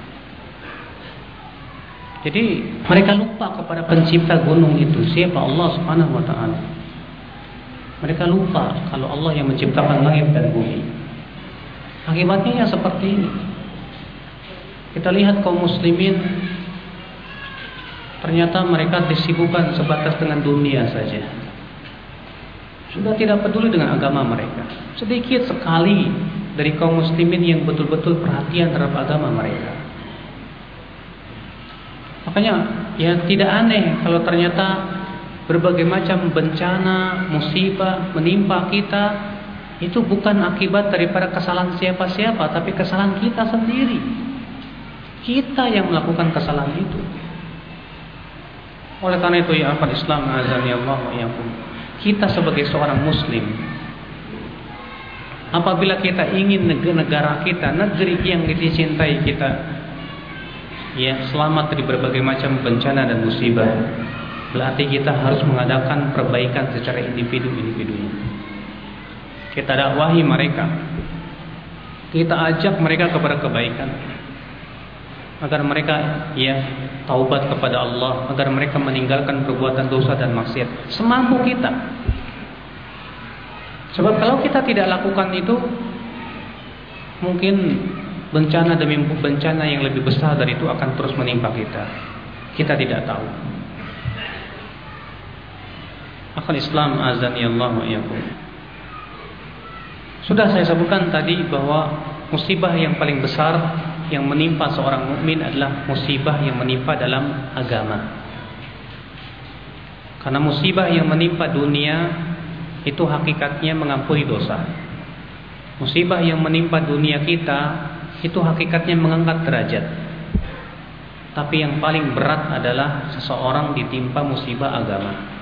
Jadi mereka lupa kepada pencipta gunung itu, siapa Allah Subhanahu wa taala. Mereka lupa kalau Allah yang menciptakan langit dan bumi. Akibatnya ya seperti ini. Kita lihat kaum muslimin, ternyata mereka disibukkan sebatas dengan dunia saja. Sudah tidak peduli dengan agama mereka. Sedikit sekali dari kaum muslimin yang betul-betul perhatian terhadap agama mereka. Makanya ya tidak aneh kalau ternyata berbagai macam bencana, musibah menimpa kita itu bukan akibat daripada kesalahan siapa-siapa, tapi kesalahan kita sendiri. Kita yang melakukan kesalahan itu. Oleh karena itu ya akhwat Islam azani Allah wa iyyakum, kita sebagai seorang muslim, apabila kita ingin negara kita, negeri yang dicintai kita, ya selamat dari berbagai macam bencana dan musibah, berarti kita harus mengadakan perbaikan secara individu-individunya. Kita dakwahi mereka, kita ajak mereka kepada kebaikan, agar mereka ya taubat kepada Allah, agar mereka meninggalkan perbuatan dosa dan maksiat semampu kita. Sebab kalau kita tidak lakukan itu, mungkin bencana demi bencana yang lebih besar dari itu akan terus menimpa kita. Kita tidak tahu. Akhul Islam azani Allah wa iyyakum. Sudah saya sebutkan tadi bahwa musibah yang paling besar yang menimpa seorang mukmin adalah musibah yang menimpa dalam agama. Karena musibah yang menimpa dunia itu hakikatnya mengampuni dosa. Musibah yang menimpa dunia kita itu hakikatnya mengangkat derajat. Tapi yang paling berat adalah seseorang ditimpa musibah agama.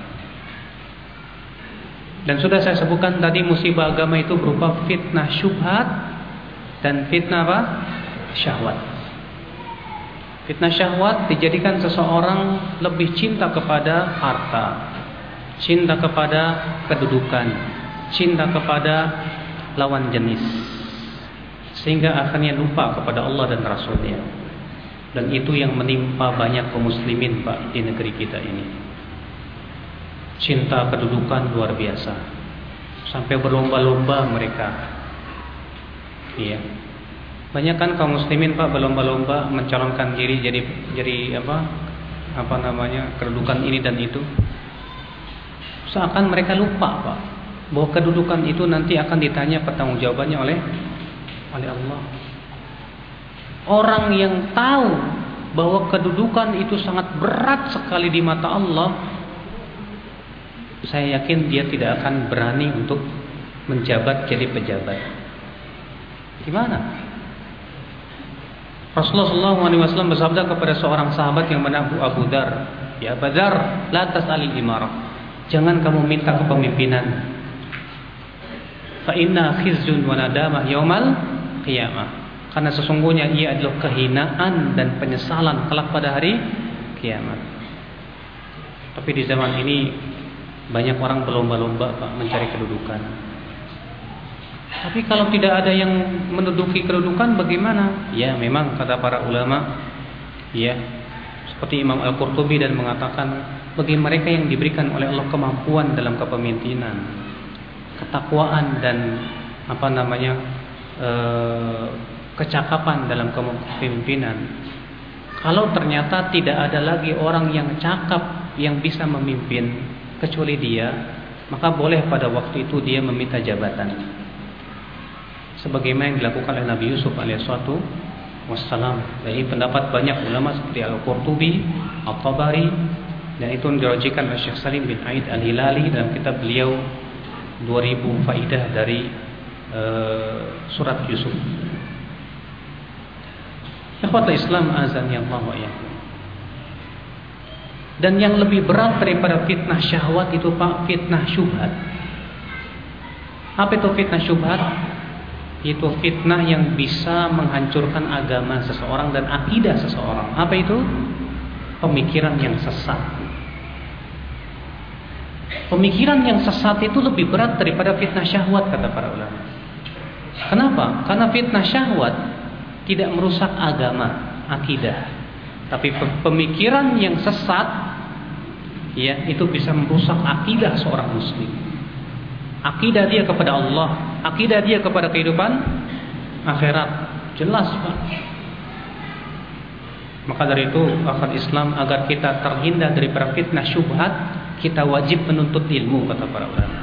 Dan sudah saya sebutkan tadi, musibah agama itu berupa fitnah syubhat dan fitnah apa? Syahwat. Fitnah syahwat dijadikan seseorang lebih cinta kepada harta, cinta kepada kedudukan, cinta kepada lawan jenis, sehingga akhirnya lupa kepada Allah dan Rasulnya. Dan itu yang menimpa banyak kaum muslimin Pak di negeri kita ini. Cinta kedudukan luar biasa, sampai berlomba-lomba mereka. Iya. Banyak kan kaum muslimin Pak berlomba-lomba mencalonkan diri jadi jadi apa? Apa namanya? Kedudukan ini dan itu. Seakan mereka lupa Pak bahwa kedudukan itu nanti akan ditanya pertanggungjawabannya oleh oleh Allah. Orang yang tahu bahwa kedudukan itu sangat berat sekali di mata Allah, saya yakin dia tidak akan berani untuk menjabat jadi pejabat. Gimana? Rasulullah shallallahu alaihi wasallam bersabda kepada seorang sahabat yang bernama Abu Dar, ya Abu Dar, la tas'alil imarah. Jangan kamu minta kepemimpinan. Fa inna khizyun wa nadamah yaumal qiyamah. Karena sesungguhnya ia adalah kehinaan dan penyesalan kelak pada hari kiamat. Tapi di zaman ini banyak orang berlomba-lomba Pak mencari kedudukan. Tapi kalau tidak ada yang menduduki kedudukan bagaimana? Ya memang kata para ulama, ya seperti Imam Al-Qurtubi dan mengatakan, bagi mereka yang diberikan oleh Allah kemampuan dalam kepemimpinan, ketakwaan dan apa namanya e, kecakapan dalam kepemimpinan, kalau ternyata tidak ada lagi orang yang cakap yang bisa memimpin kecuali dia, maka boleh pada waktu itu dia meminta jabatan, sebagaimana yang dilakukan oleh Nabi Yusuf alaihissalatu wassalam. Dari pendapat banyak ulama seperti Al-Qurtubi, At-Tabari, dan itu dirajikan oleh Syekh Salim bin Aid Al-Hilali dalam kitab beliau dua ribu faidah dari uh, surat Yusuf. Ikhwatul Islam azan yang Allah ya. Dan yang lebih berat daripada fitnah syahwat itu Pak, fitnah syubhat. Apa itu fitnah syubhat? Itu fitnah yang bisa menghancurkan agama seseorang dan akidah seseorang. Apa itu? Pemikiran yang sesat. Pemikiran yang sesat itu lebih berat daripada fitnah syahwat kata para ulama. Kenapa? Karena fitnah syahwat tidak merusak agama, akidah. Tapi pemikiran yang sesat, ya itu bisa merusak akidah seorang muslim. akidah dia kepada Allah, akidah dia kepada kehidupan akhirat. Jelas, Pak. Maka dari itu, akal Islam, agar kita terhindar daripada fitnah syubhat, kita wajib menuntut ilmu, kata para ulama.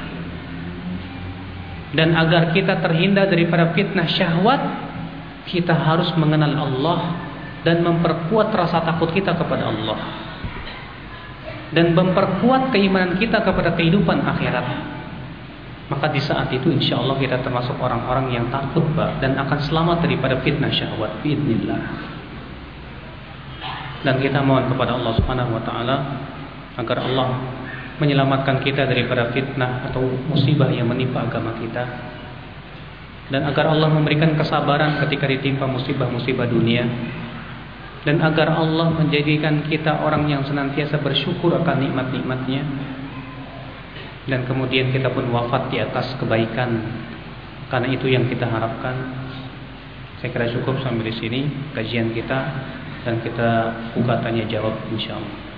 Dan agar kita terhindar daripada fitnah syahwat, kita harus mengenal Allah dan memperkuat rasa takut kita kepada Allah, dan memperkuat keimanan kita kepada kehidupan akhirat. Maka di saat itu insya Allah kita termasuk orang-orang yang takut, Pak, dan akan selamat daripada fitnah syahwat biidznillah. Dan kita mohon kepada Allah Subhanahu wa taala agar Allah menyelamatkan kita daripada fitnah atau musibah yang menimpa agama kita, dan agar Allah memberikan kesabaran ketika ditimpa musibah-musibah dunia, dan agar Allah menjadikan kita orang yang senantiasa bersyukur akan nikmat-nikmatnya, dan kemudian kita pun wafat di atas kebaikan, karena itu yang kita harapkan. Saya kira cukup sampai di sini kajian kita, dan kita buka tanya jawab insyaallah.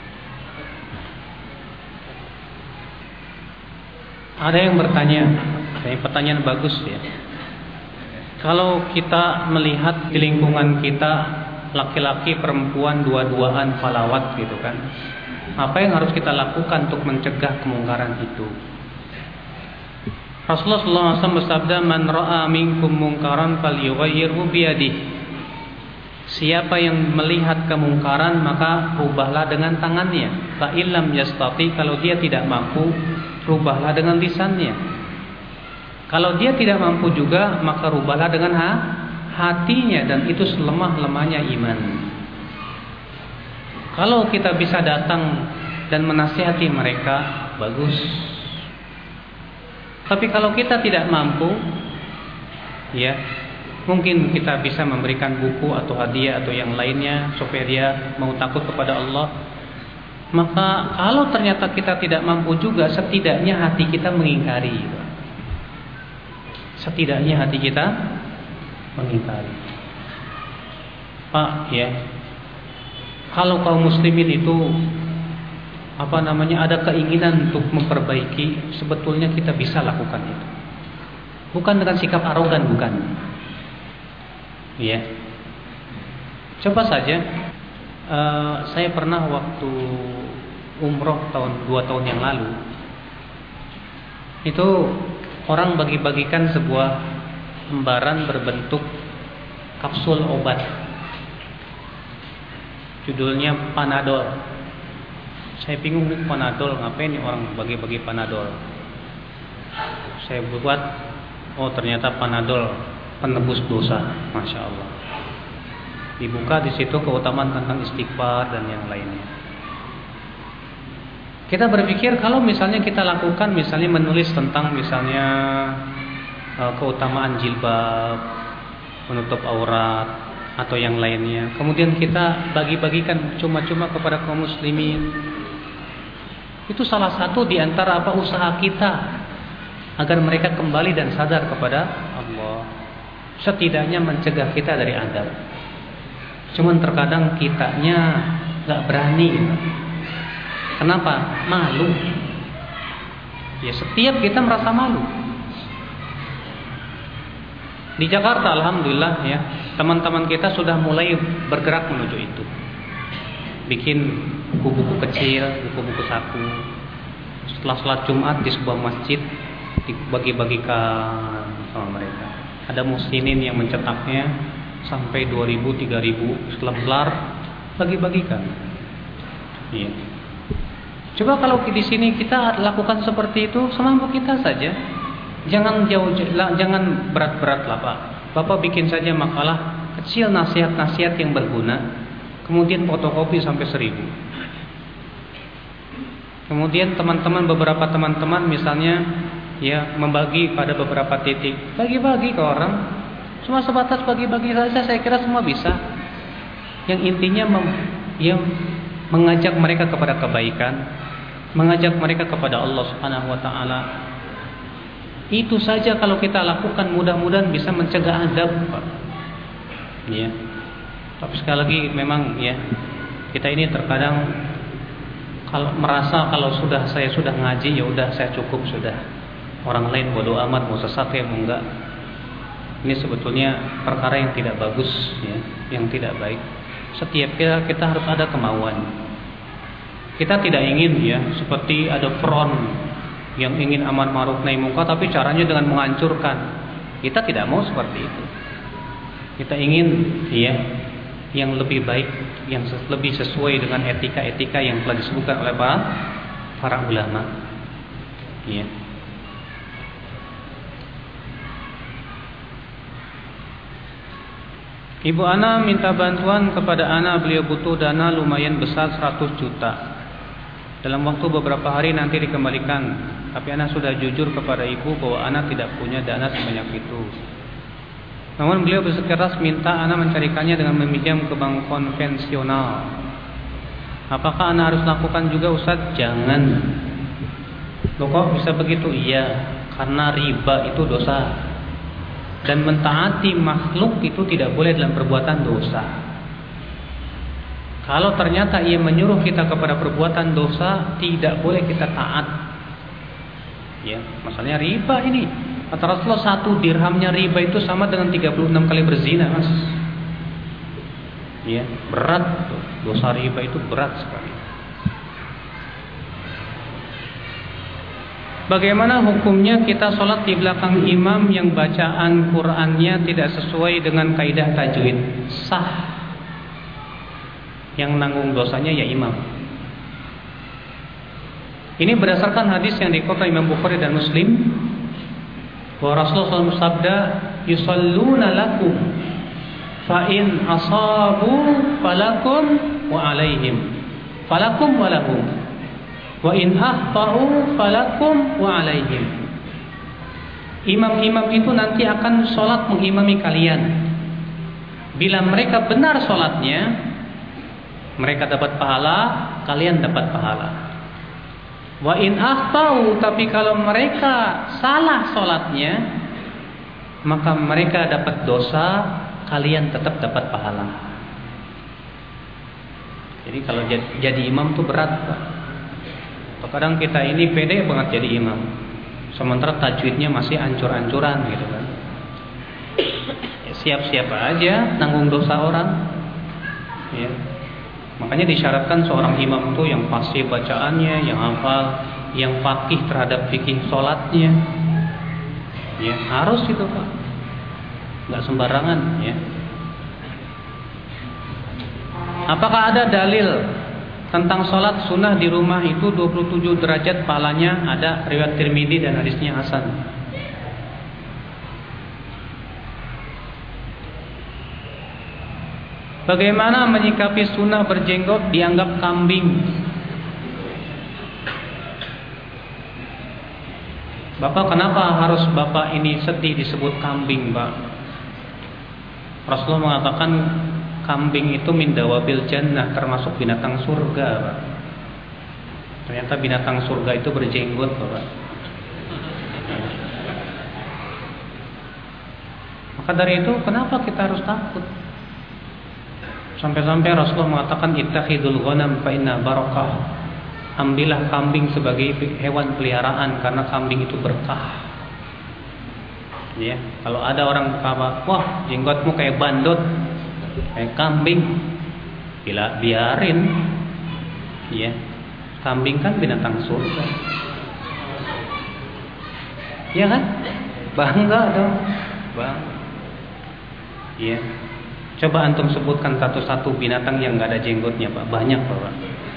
Ada yang bertanya, ini pertanyaan bagus ya. Kalau kita melihat di lingkungan kita laki-laki perempuan dua-duaan falawat gitu kan, apa yang harus kita lakukan untuk mencegah kemungkaran itu? Rasulullah sallallahu alaihi wasallam bersabda, "Man ra'a minkum mungkaran falyughayyirhu biyadihi." Siapa yang melihat kemungkaran maka rubahlah dengan tangannya. Fa illam yastati, kalau dia tidak mampu, rubahlah dengan lisannya. Kalau dia tidak mampu juga, maka rubahlah dengan ha hatinya, dan itu selemah-lemahnya iman. Kalau kita bisa datang dan menasihati mereka, bagus. Tapi kalau kita tidak mampu, ya, mungkin kita bisa memberikan buku atau hadiah atau yang lainnya supaya dia mau takut kepada Allah. Maka kalau ternyata kita tidak mampu juga, setidaknya hati kita mengingkari. Setidaknya hati kita mengingkari. Pak, ya, kalau kaum muslimin itu apa namanya ada keinginan untuk memperbaiki, sebetulnya kita bisa lakukan itu. Bukan dengan sikap arogan, bukan. Ya. Coba saja, uh, saya pernah waktu umroh tahun dua tahun yang lalu, itu orang bagi-bagikan sebuah lembaran berbentuk kapsul obat, judulnya Panadol. Saya bingung nih, Panadol, ngapain nih orang bagi-bagi Panadol? Saya buat, oh ternyata Panadol penebus dosa, masya Allah. Dibuka di situ keutamaan tentang istighfar dan yang lainnya. Kita berpikir kalau misalnya kita lakukan, misalnya menulis tentang misalnya uh, keutamaan jilbab, menutup aurat atau yang lainnya, kemudian kita bagi-bagikan cuma-cuma kepada kaum muslimin, itu salah satu di antara apa usaha kita agar mereka kembali dan sadar kepada Allah. Setidaknya mencegah kita dari adab. Cuman terkadang kitanya nggak berani. Kenapa? Malu. Ya, setiap kita merasa malu. Di Jakarta alhamdulillah ya, teman-teman kita sudah mulai bergerak menuju itu. Bikin buku-buku kecil, buku-buku saku. Setelah sholat Jumat di sebuah masjid dibagi-bagikan sama mereka. Ada muslimin yang mencetaknya sampai dua ribu, tiga ribu, setelah kelar bagi-bagikan. Iya. Coba kalau di sini kita lakukan seperti itu, semampu kita saja. Jangan jauh, jangan berat-berat lah Pak. Bapak bikin saja makalah kecil nasihat-nasihat yang berguna, kemudian fotokopi sampai seribu. Kemudian teman-teman, beberapa teman-teman misalnya ya membagi pada beberapa titik, bagi-bagi ke orang. Cuma sebatas bagi-bagi saja, saya kira semua bisa. Yang intinya mem, ya, mengajak mereka kepada kebaikan, mengajak mereka kepada Allah Subhanahu wa taala. Itu saja kalau kita lakukan, mudah-mudahan bisa mencegah adab, Pak. Ya. Tapi sekali lagi memang ya, kita ini terkadang kalau merasa kalau sudah saya sudah ngaji ya udah saya cukup sudah. orang lain bodoh amat mau sesat ya mau enggak. Ini sebetulnya perkara yang tidak bagus ya, yang tidak baik. Setiap kita kita harus ada kemauan. Kita tidak ingin ya seperti ada front yang ingin amar ma'ruf nahi munkar tapi caranya dengan menghancurkan. Kita tidak mau seperti itu. Kita ingin ya yang lebih baik, yang lebih sesuai dengan etika-etika yang telah disebutkan oleh para para ulama. Ya. Ibu Ana minta bantuan kepada Ana, beliau butuh dana lumayan besar seratus juta. Dalam waktu beberapa hari nanti dikembalikan. Tapi Ana sudah jujur kepada ibu bahwa Ana tidak punya dana sebanyak itu. Namun beliau bersikeras minta Ana mencarikannya dengan meminjam ke bank konvensional. Apakah Ana harus lakukan juga, Ustaz? Jangan. Loh kok bisa begitu? Iya, karena riba itu dosa. Dan mentaati makhluk itu tidak boleh dalam perbuatan dosa. Kalau ternyata ia menyuruh kita kepada perbuatan dosa, tidak boleh kita taat. Ya, masalahnya riba ini. Kata Rasulullah, satu dirhamnya riba itu sama dengan tiga puluh enam kali berzina, Mas. Ya, berat. Dosa riba itu berat sekali. Bagaimana hukumnya kita sholat di belakang imam yang bacaan Qur'annya tidak sesuai dengan kaidah tajwid? Sah. Yang nanggung dosanya ya imam. Ini berdasarkan hadis yang dikutip Imam Bukhari dan Muslim, bahwa Rasulullah shallallahu alaihi wasallam bersabda, yusalluna lakum fa in asabu falakum wa alaihim falakum wa lahum wa in akhtau falakum wa alaihim. Imam-imam itu nanti akan sholat mengimami kalian. Bila mereka benar sholatnya, mereka dapat pahala, kalian dapat pahala. Wa in akhtau, tapi kalau mereka salah sholatnya, maka mereka dapat dosa, kalian tetap dapat pahala. Jadi kalau jadi, jadi imam itu berat, Pak. Kadang kita ini pede banget jadi imam, sementara tajwidnya masih ancur-ancuran gitu kan. Ya, siap-siap aja nanggung dosa orang. Ya. Makanya disyaratkan seorang imam itu yang fasih bacaannya, yang hafal, yang faqih terhadap fikih sholatnya. Ya, harus itu, Pak. Enggak sembarangan, ya. Apakah ada dalil tentang sholat sunnah di rumah itu dua puluh tujuh derajat pahalanya? Ada riwayat Tirmidzi dan hadisnya hasan. Bagaimana menyikapi sunnah berjenggot dianggap kambing? Bapak, kenapa harus Bapak ini sedih disebut kambing, Pak? Rasulullah mengatakan kambing itu min dawabil jannah, termasuk binatang surga, Pak. Ternyata binatang surga itu berjenggot, Pak. Maka dari itu, kenapa kita harus takut? Sampai-sampai Rasulullah mengatakan ittakhidul ghanam fa inna barakah. Ambillah kambing sebagai hewan peliharaan karena kambing itu berkah. Ya, kalau ada orang kata, "Wah, jenggotmu kayak bandot, kayak kambing." Bila biarin. Ya. Kambing kan binatang surga. Ya kan? Bangga dong. Bangga. Ya. Coba antum sebutkan satu-satu binatang yang nggak ada jenggotnya, Pak. Banyak, Pak.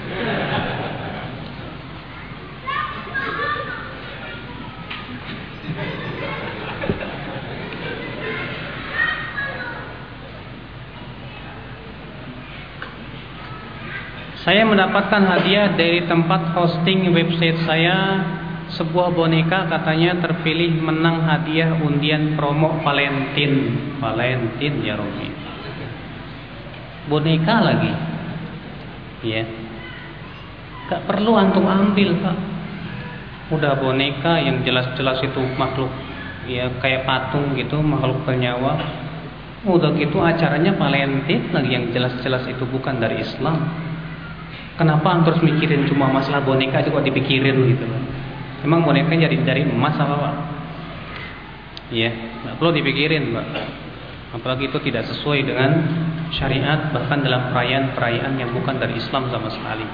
Saya mendapatkan hadiah dari tempat hosting website saya, sebuah boneka katanya terpilih menang hadiah undian promo Valentine. Valentine ya Romi. Boneka lagi. Ya. Gak perlu antum ambil, Pak. Udah boneka yang jelas-jelas itu makhluk ya kayak patung gitu, makhluk bernyawa. Udah gitu acaranya Valentine lagi yang jelas-jelas itu bukan dari Islam. Kenapa terus mikirin cuma masalah boneka aja kok dipikirin gitu loh. Emang boneka jadi dari emas apa Pak? Iya, nggak perlu dipikirin Pak. Apalagi itu tidak sesuai dengan syariat, bahkan dalam perayaan-perayaan yang bukan dari Islam sama sekali.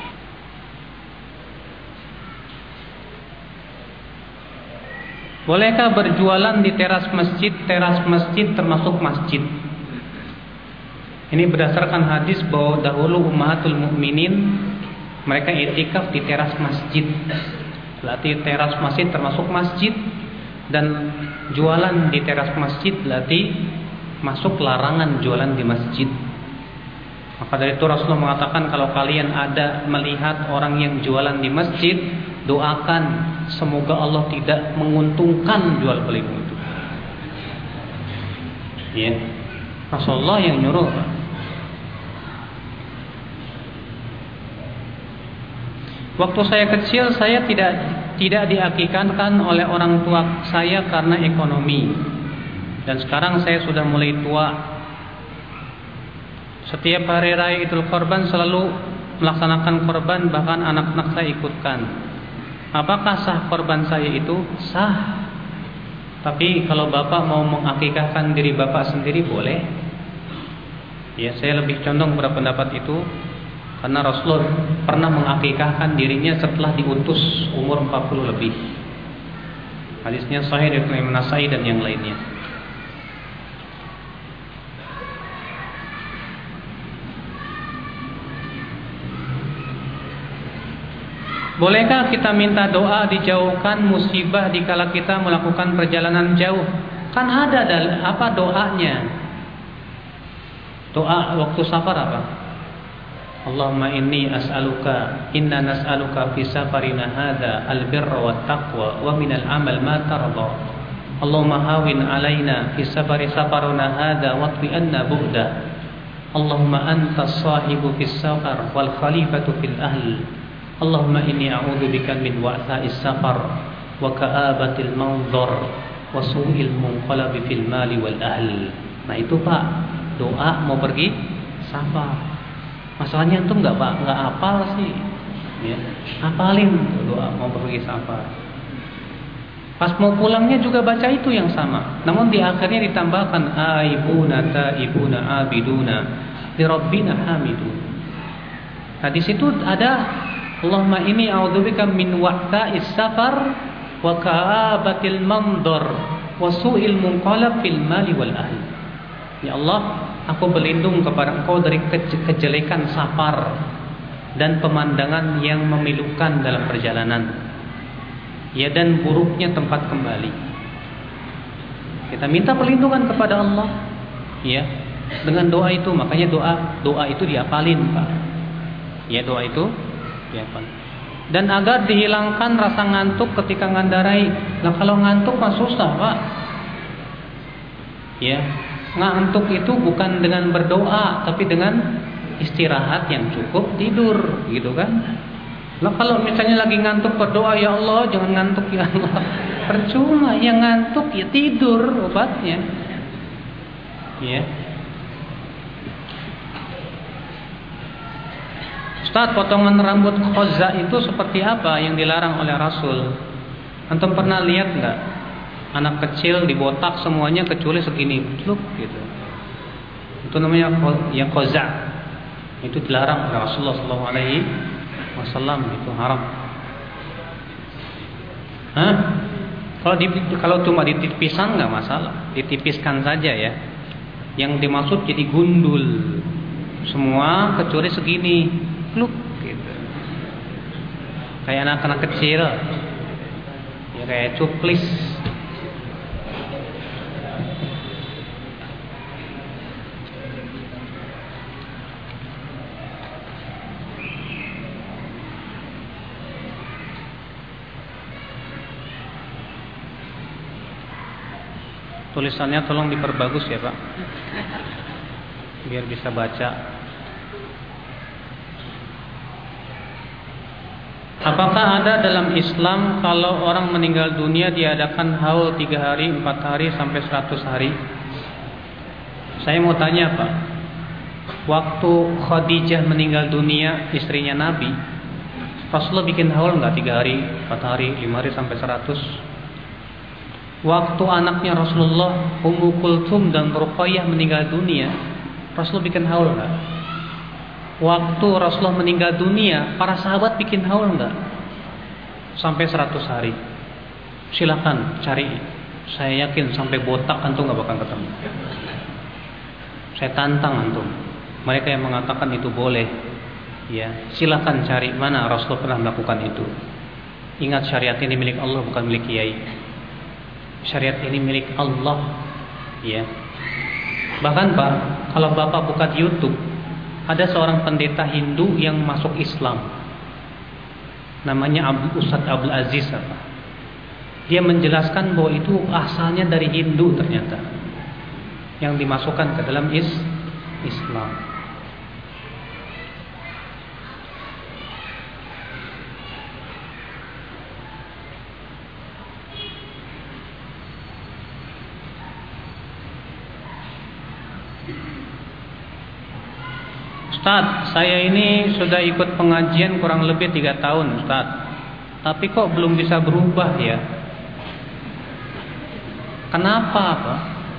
Bolehkah berjualan di teras masjid? Teras masjid termasuk masjid. Ini berdasarkan hadis bahwa dahulu ummahatul mukminin mereka i'tikaf di teras masjid. Berarti teras masjid termasuk masjid, dan jualan di teras masjid berarti masuk larangan jualan di masjid. Maka dari itu Rasulullah mengatakan kalau kalian ada melihat orang yang jualan di masjid, doakan semoga Allah tidak menguntungkan jual beli itu. Ya, Rasulullah yang nyuruh. Waktu saya kecil saya tidak tidak diakikahkan oleh orang tua saya karena ekonomi. Dan sekarang saya sudah mulai tua. Setiap hari raya Idul Kurban selalu melaksanakan korban, bahkan anak-anak saya ikutkan. Apakah sah korban saya itu? Sah. Tapi kalau bapak mau mengakikahkan diri bapak sendiri boleh. Ya, saya lebih condong pada pendapat itu. Karena Rasulullah pernah mengakikahkan dirinya setelah diutus umur empat puluh lebih. Hadisnya sahih dari Imam Nasai dan yang lainnya. Bolehkah kita minta doa dijauhkan musibah dikala kita melakukan perjalanan jauh? Kan ada dal- apa doanya? Doa waktu safar apa? Allahumma inni as'aluka inna nas'aluka fi safarina hadha albirra wat taqwa wa minal amal ma tarda. Allahumma hawin alaina fi safari safaruna hadha watfi anna bu'da. Allahumma antas sahibu fis safar wal khalifatu fil ahl. Allahumma inni a'udzu bika min wa'tha'is safar wa ka'abatil manzar wa su'il munqalabi fil mali wal ahl. Nah itu Pak, doa mau pergi safar. Masalahnya antum nggak Pak, nggak hafal sih, ya. Hafalin doa mau pergi safar. Pas mau pulangnya juga baca itu yang sama. Namun di akhirnya ditambahkan aibuna taibuna abiduna li rabbina hamidun. Nah di situ ada Allahumma inni a'udzubika min wa'tha'is safar wa ka'abatil mandar wa su'il munqalab fil mali wal ahli. Ya Allah, aku berlindung kepada Engkau dari kejelekan safar dan pemandangan yang memilukan dalam perjalanan, ya, dan buruknya tempat kembali. Kita minta perlindungan kepada Allah, ya, dengan doa itu. Makanya doa doa itu dihafalin, Pak. Ya, doa itu dihafalin. Dan agar dihilangkan rasa ngantuk ketika ngandarai. Nah, kalau ngantuk mah susah, Pak. Ya. Ngantuk itu bukan dengan berdoa, tapi dengan istirahat yang cukup, tidur, gitu kan? Nah kalau misalnya lagi ngantuk berdoa, ya Allah jangan ngantuk ya Allah, percuma. Yang ngantuk ya tidur obatnya, ya. Ustaz, potongan rambut khoza itu seperti apa yang dilarang oleh Rasul? Antum pernah lihat nggak? Anak kecil dibotak semuanya kecuali segini, look gitu. Itu namanya ya khoza. Itu dilarang oleh Rasulullah Sallallahu Alaihi Wasallam, itu haram. Hah? Kalau di, kalau cuma ditipiskan nggak masalah, ditipiskan saja ya. Yang dimaksud jadi gundul semua kecuali segini, look gitu. Kayak anak-anak kecil, ya kayak cuplis. Tulisannya tolong diperbagus ya Pak, biar bisa baca. Apakah ada dalam Islam kalau orang meninggal dunia diadakan haul tiga hari, empat hari sampai seratus hari? Saya mau tanya Pak, waktu Khadijah meninggal dunia, istrinya Nabi, Rasulullah bikin haul nggak tiga hari, empat hari, lima hari sampai seratus? Waktu anaknya Rasulullah Ummu Kulthum dan Ruqayyah meninggal dunia, Rasulullah bikin haul nggak? Waktu Rasulullah meninggal dunia, para sahabat bikin haul nggak? Sampai seratus hari. Silakan cari. Saya yakin sampai botak antum nggak bakal ketemu. Saya tantang antum. Mereka yang mengatakan itu boleh, ya silakan cari mana Rasulullah pernah melakukan itu. Ingat, syariat ini milik Allah, bukan milik kiai. Syariat ini milik Allah, ya. Bahkan Pak, kalau Bapak buka di YouTube, ada seorang pendeta Hindu yang masuk Islam. Namanya Abdul Ustadz Abdul Aziz apa? Dia menjelaskan bahwa itu asalnya dari Hindu ternyata, yang dimasukkan ke dalam is Islam. Ustadz, saya ini sudah ikut pengajian kurang lebih tiga tahun Ustadz, tapi kok belum bisa berubah ya? Kenapa Pak?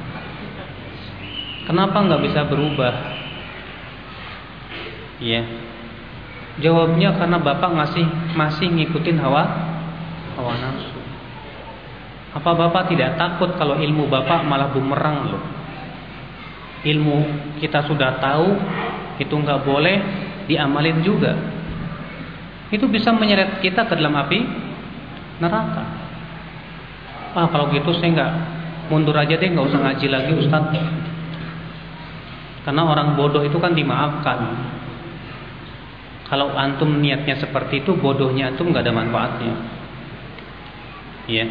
Kenapa nggak bisa berubah? Ya, jawabnya karena Bapak masih masih ngikutin hawa hawa nafsu. Apa Bapak tidak takut kalau ilmu Bapak malah bumerang loh? Ilmu kita sudah tahu, itu nggak boleh diamalin juga. Itu bisa menyeret kita ke dalam api neraka. Ah, kalau gitu saya nggak mundur aja deh, nggak usah ngaji lagi Ustaz. Karena orang bodoh itu kan dimaafkan. Kalau antum niatnya seperti itu, bodohnya antum nggak ada manfaatnya. Ya.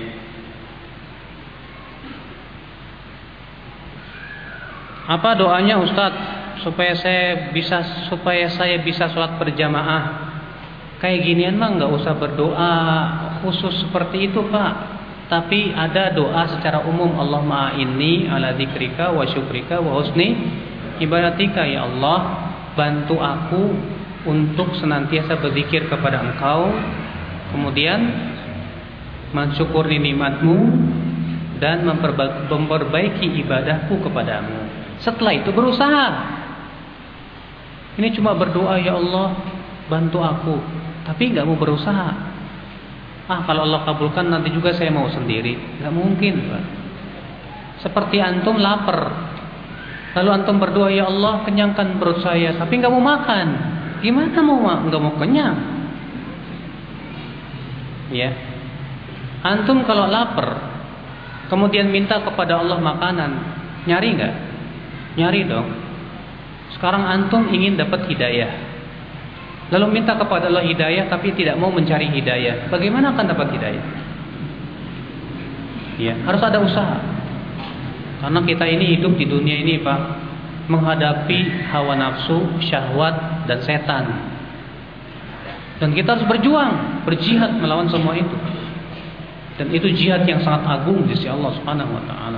Apa doanya Ustaz supaya saya bisa supaya saya bisa sholat berjamaah? Kayak ginian mah nggak usah berdoa khusus seperti itu Pak. Tapi ada doa secara umum, Allahumma inni ala dzikrika wa syukrika wa husni ibadatika. Ya Allah, bantu aku untuk senantiasa berzikir kepada Engkau, kemudian mensyukuri nikmat-Mu dan memperbaiki ibadahku kepadamu. Setelah itu berusaha. Ini cuma berdoa, ya Allah bantu aku, tapi nggak mau berusaha. Ah, kalau Allah kabulkan nanti juga saya mau sendiri. Nggak mungkin Pak. Seperti antum lapar, lalu antum berdoa, ya Allah kenyangkan perut saya, tapi nggak mau makan. Gimana mau nggak mau kenyang? Ya, antum kalau lapar, kemudian minta kepada Allah makanan, nyari nggak? Nyari dong. Sekarang antum ingin dapat hidayah, lalu minta kepada Allah hidayah, tapi tidak mau mencari hidayah. Bagaimana akan dapat hidayah? Ya, harus ada usaha. Karena kita ini hidup di dunia ini Pak, menghadapi hawa nafsu, syahwat, dan setan. Dan kita harus berjuang, berjihad melawan semua itu. Dan itu jihad yang sangat agung di sisi Allah Subhanahu wa taala.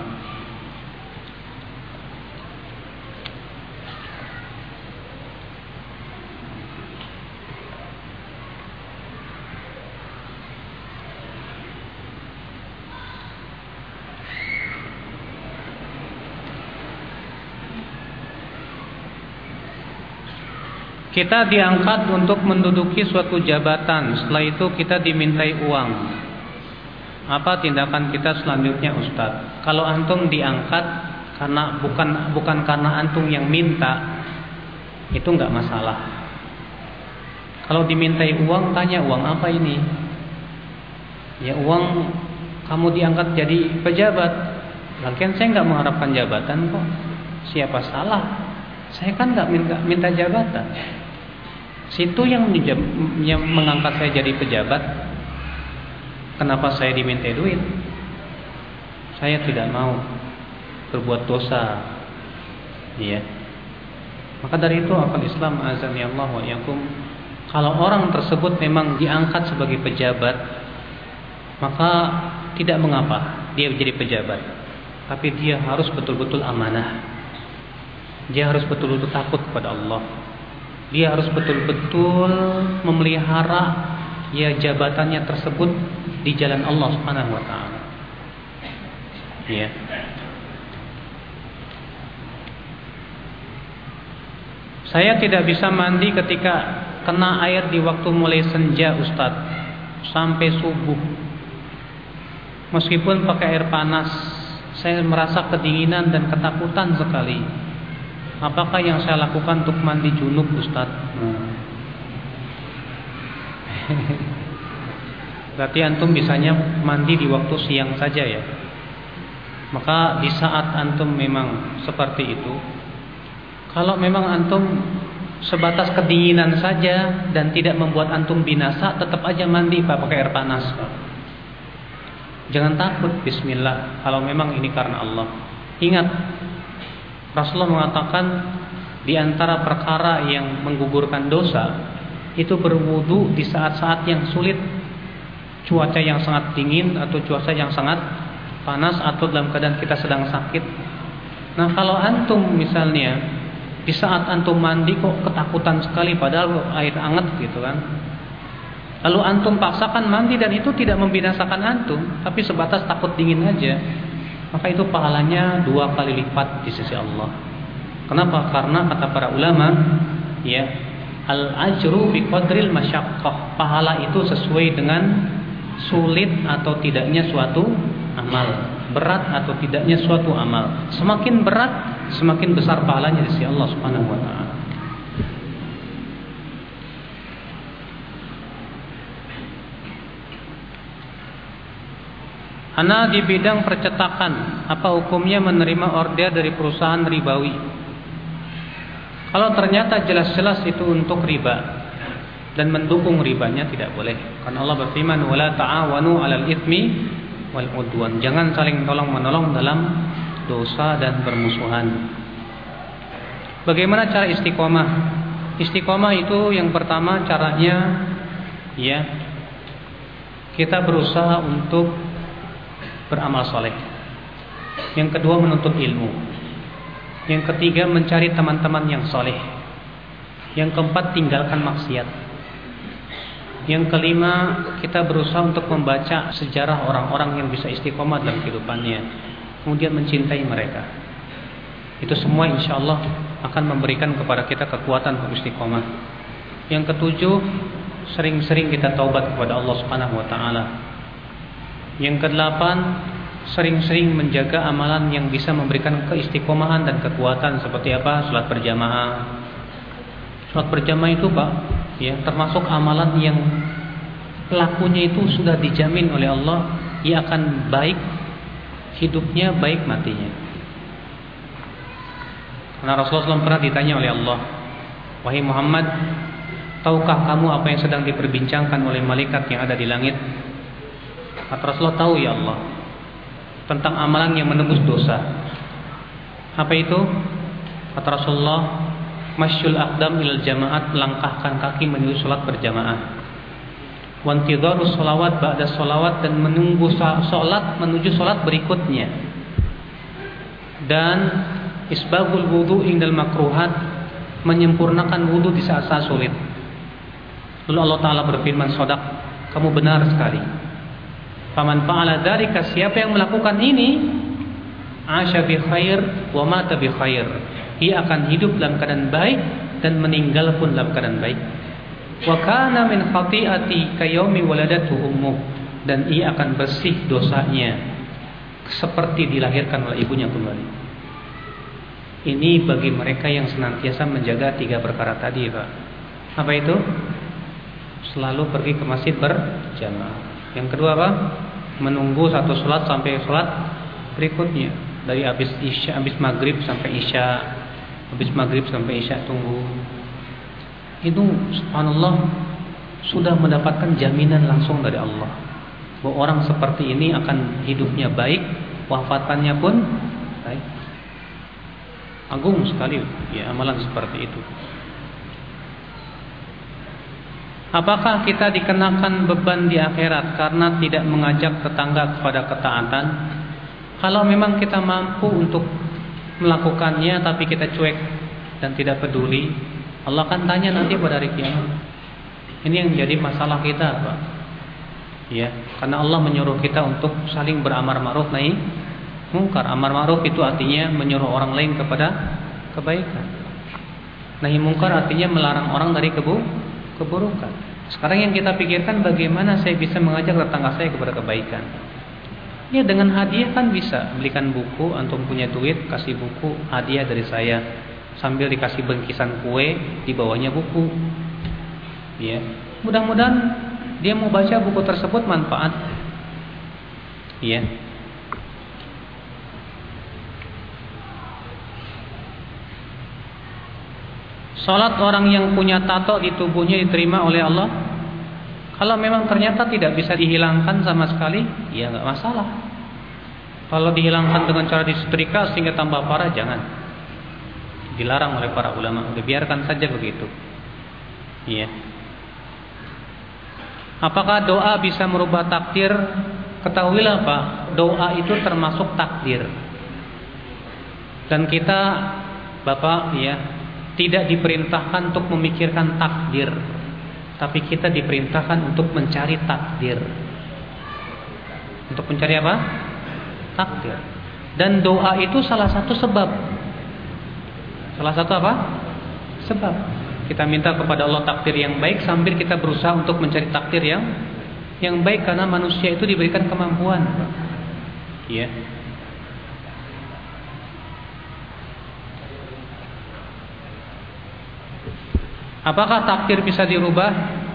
Kita diangkat untuk menduduki suatu jabatan. Setelah itu kita dimintai uang. Apa tindakan kita selanjutnya Ustaz? Kalau antum diangkat karena bukan bukan karena antum yang minta, itu enggak masalah. Kalau dimintai uang, tanya uang apa ini? Ya uang kamu diangkat jadi pejabat. Lagian saya enggak mengharapkan jabatan kok. Siapa salah? Saya kan enggak minta, minta jabatan. Situ yang, yang mengangkat saya jadi pejabat. Kenapa saya diminta duit? Saya tidak mau berbuat dosa. Iya. Maka dari itu akal Islam azani Allah wa yakum, kalau orang tersebut memang diangkat sebagai pejabat, maka tidak mengapa dia menjadi pejabat. Tapi dia harus betul-betul amanah. Dia harus betul-betul takut kepada Allah. Dia harus betul-betul memelihara ya jabatannya tersebut di jalan Allah Subhanahu wa taala. Ya. Saya tidak bisa mandi ketika kena air di waktu mulai senja, Ustaz, sampai subuh. Meskipun pakai air panas, saya merasa kedinginan dan ketakutan sekali. Apakah yang saya lakukan untuk mandi junub, Ustaz? Hmm. Berarti antum bisanya mandi di waktu siang saja ya. Maka di saat antum memang seperti itu, kalau memang antum sebatas kedinginan saja dan tidak membuat antum binasa, tetap aja mandi Pak pakai air panas, Pak. Jangan takut, bismillah. Kalau memang ini karena Allah. Ingat, Rasulullah mengatakan di antara perkara yang menggugurkan dosa itu berwudu di saat-saat yang sulit, cuaca yang sangat dingin atau cuaca yang sangat panas, atau dalam keadaan kita sedang sakit. Nah, kalau antum misalnya di saat antum mandi kok ketakutan sekali padahal air hangat gitu kan, lalu antum paksakan mandi dan itu tidak membinasakan antum, tapi sebatas takut dingin aja, maka itu pahalanya dua kali lipat di sisi Allah. Kenapa? Karena kata para ulama, ya, al-ajru bi qadril masyaqqah. Pahala itu sesuai dengan sulit atau tidaknya suatu amal, berat atau tidaknya suatu amal. Semakin berat, semakin besar pahalanya di sisi Allah Subhanahu wa taala. Ana di bidang percetakan, apa hukumnya menerima order dari perusahaan ribawi? Kalau ternyata jelas-jelas itu untuk riba dan mendukung ribanya, tidak boleh. Karena Allah berfirman, "Wala ta'awanu 'alal itsmi wal 'udwan." Jangan saling tolong-menolong dalam dosa dan permusuhan. Bagaimana cara istiqomah? Istiqomah itu yang pertama caranya, ya, kita berusaha untuk beramal soleh. Yang kedua, menuntut ilmu. Yang ketiga, mencari teman-teman yang soleh. Yang keempat, tinggalkan maksiat. Yang kelima, kita berusaha untuk membaca sejarah orang-orang yang bisa istiqomah dalam kehidupannya, kemudian mencintai mereka. Itu semua insya Allah akan memberikan kepada kita kekuatan untuk istiqomah. Yang ketujuh, sering-sering kita taubat kepada Allah Subhanahu wa taala. Yang kedelapan, sering-sering menjaga amalan yang bisa memberikan keistiqomahan dan kekuatan, seperti apa? Salat berjamaah. Salat berjamaah itu, Pak, ya, termasuk amalan yang pelakunya itu sudah dijamin oleh Allah, ia akan baik hidupnya, baik matinya. Karena Rasulullah shallallahu alaihi wasallam pernah ditanya oleh Allah, "Wahai Muhammad, tahukah kamu apa yang sedang diperbincangkan oleh malaikat yang ada di langit?" Kata Rasulullah, "Tahu ya Allah, tentang amalan yang menembus dosa." Apa itu? Kata Rasulullah, "Masyul aqdam ilal jamaat," melangkahkan kaki menuju salat berjamaah. "Wantidharus sholawat ba'da sholawat," dan menunggu salat menuju salat berikutnya. Dan isbagul wudu indal makruhat, menyempurnakan wudu di saat-saat sulit. Lalu Allah Ta'ala berfirman, "Shadaq, kamu benar sekali. Faman fa'ala dzalika," siapa yang melakukan ini, "asya bi khair wa mata bi khair." Ia akan hidup dalam keadaan baik dan meninggal pun dalam keadaan baik. "Wa kana min khati'ati kayaumi waladatu ummuh," dan ia akan bersih dosanya seperti dilahirkan oleh ibunya kembali. Ini bagi mereka yang senantiasa menjaga tiga perkara tadi, Pak. Apa itu? Selalu pergi ke masjid berjamaah. Yang kedua apa? Menunggu satu sholat sampai sholat berikutnya. Dari habis isya, habis maghrib sampai isya, habis maghrib sampai isya tunggu. Itu subhanallah sudah mendapatkan jaminan langsung dari Allah bahwa orang seperti ini akan hidupnya baik, wafatannya pun baik. Agung sekali ya amalan seperti itu. Apakah kita dikenakan beban di akhirat karena tidak mengajak tetangga kepada ketaatan? Kalau memang kita mampu untuk melakukannya tapi kita cuek dan tidak peduli, Allah akan tanya nanti pada hari kiamat. Ini yang jadi masalah kita, Pak. Ya, karena Allah menyuruh kita untuk saling beramar ma'ruf nahi mungkar. Amar ma'ruf itu artinya menyuruh orang lain kepada kebaikan. Nahi mungkar artinya melarang orang dari kebu keburukan. Sekarang yang kita pikirkan bagaimana saya bisa mengajak tetangga saya kepada kebaikan. Ya dengan hadiah kan bisa. Belikan buku, antum punya duit, kasih buku, hadiah dari saya. Sambil dikasih bingkisan kue, di bawahnya buku. Ya, mudah-mudahan dia mau baca buku tersebut manfaat. Ya. Salat orang yang punya tato di tubuhnya diterima oleh Allah? Kalau memang ternyata tidak bisa dihilangkan sama sekali, ya enggak masalah. Kalau dihilangkan dengan cara disetrika sehingga tambah parah, jangan. Dilarang oleh para ulama. Udah biarkan saja begitu. Iya. Apakah doa bisa merubah takdir? Ketahuilah Pak, doa itu termasuk takdir. Dan kita, Bapak, ya, tidak diperintahkan untuk memikirkan takdir, tapi kita diperintahkan untuk mencari takdir. Untuk mencari apa? Takdir. Dan doa itu salah satu sebab. Salah satu apa? Sebab. Kita minta kepada Allah takdir yang baik sambil kita berusaha untuk mencari takdir yang yang baik, karena manusia itu diberikan kemampuan. Ya. Apakah takdir bisa dirubah?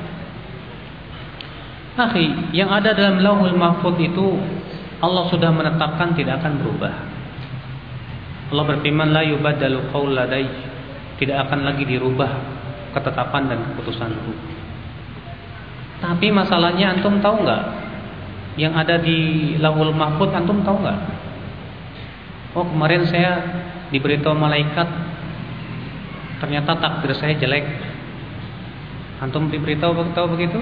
Akhi, yang ada dalam Lauhul Mahfuz itu Allah sudah menetapkan tidak akan berubah. Allah berfirman, la yubaddalu qaul ladai, tidak akan lagi dirubah ketetapan dan keputusanku. Tapi masalahnya antum tahu nggak? Yang ada di Lauhul Mahfuz antum tahu nggak? Oh, kemarin saya diberitahu malaikat ternyata takdir saya jelek. Antum diberitahu tahu begitu?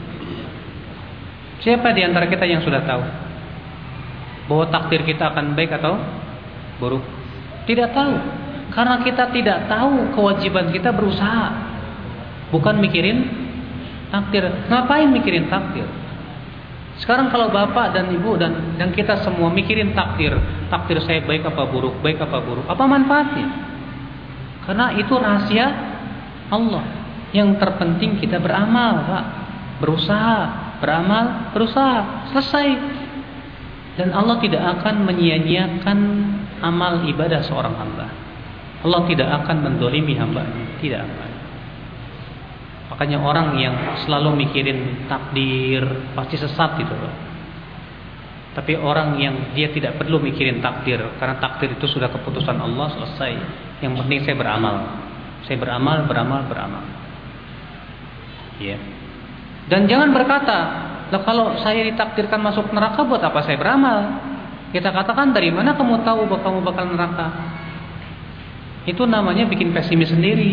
Siapa di antara kita yang sudah tahu bahwa takdir kita akan baik atau buruk? Tidak tahu. Karena kita tidak tahu, kewajiban kita berusaha, bukan mikirin takdir. Ngapain mikirin takdir? Sekarang kalau bapak dan ibu dan dan kita semua mikirin takdir, takdir saya baik apa buruk, baik apa buruk, apa manfaatnya? Karena itu rahasia Allah. Yang terpenting kita beramal, Pak. Berusaha, beramal, berusaha, selesai. Dan Allah tidak akan menyia-nyiakan amal ibadah seorang hamba. Allah tidak akan mendolimi hambanya, tidak akan. Makanya orang yang selalu mikirin takdir pasti sesat gitu loh. Tapi orang yang dia tidak perlu mikirin takdir, karena takdir itu sudah keputusan Allah, selesai. Yang penting saya beramal, saya beramal, beramal, beramal. Ya. Dan jangan berkata, lah kalau saya ditakdirkan masuk neraka, buat apa saya beramal? Kita katakan, dari mana kamu tahu bahwa kamu bakal neraka? Itu namanya bikin pesimis sendiri.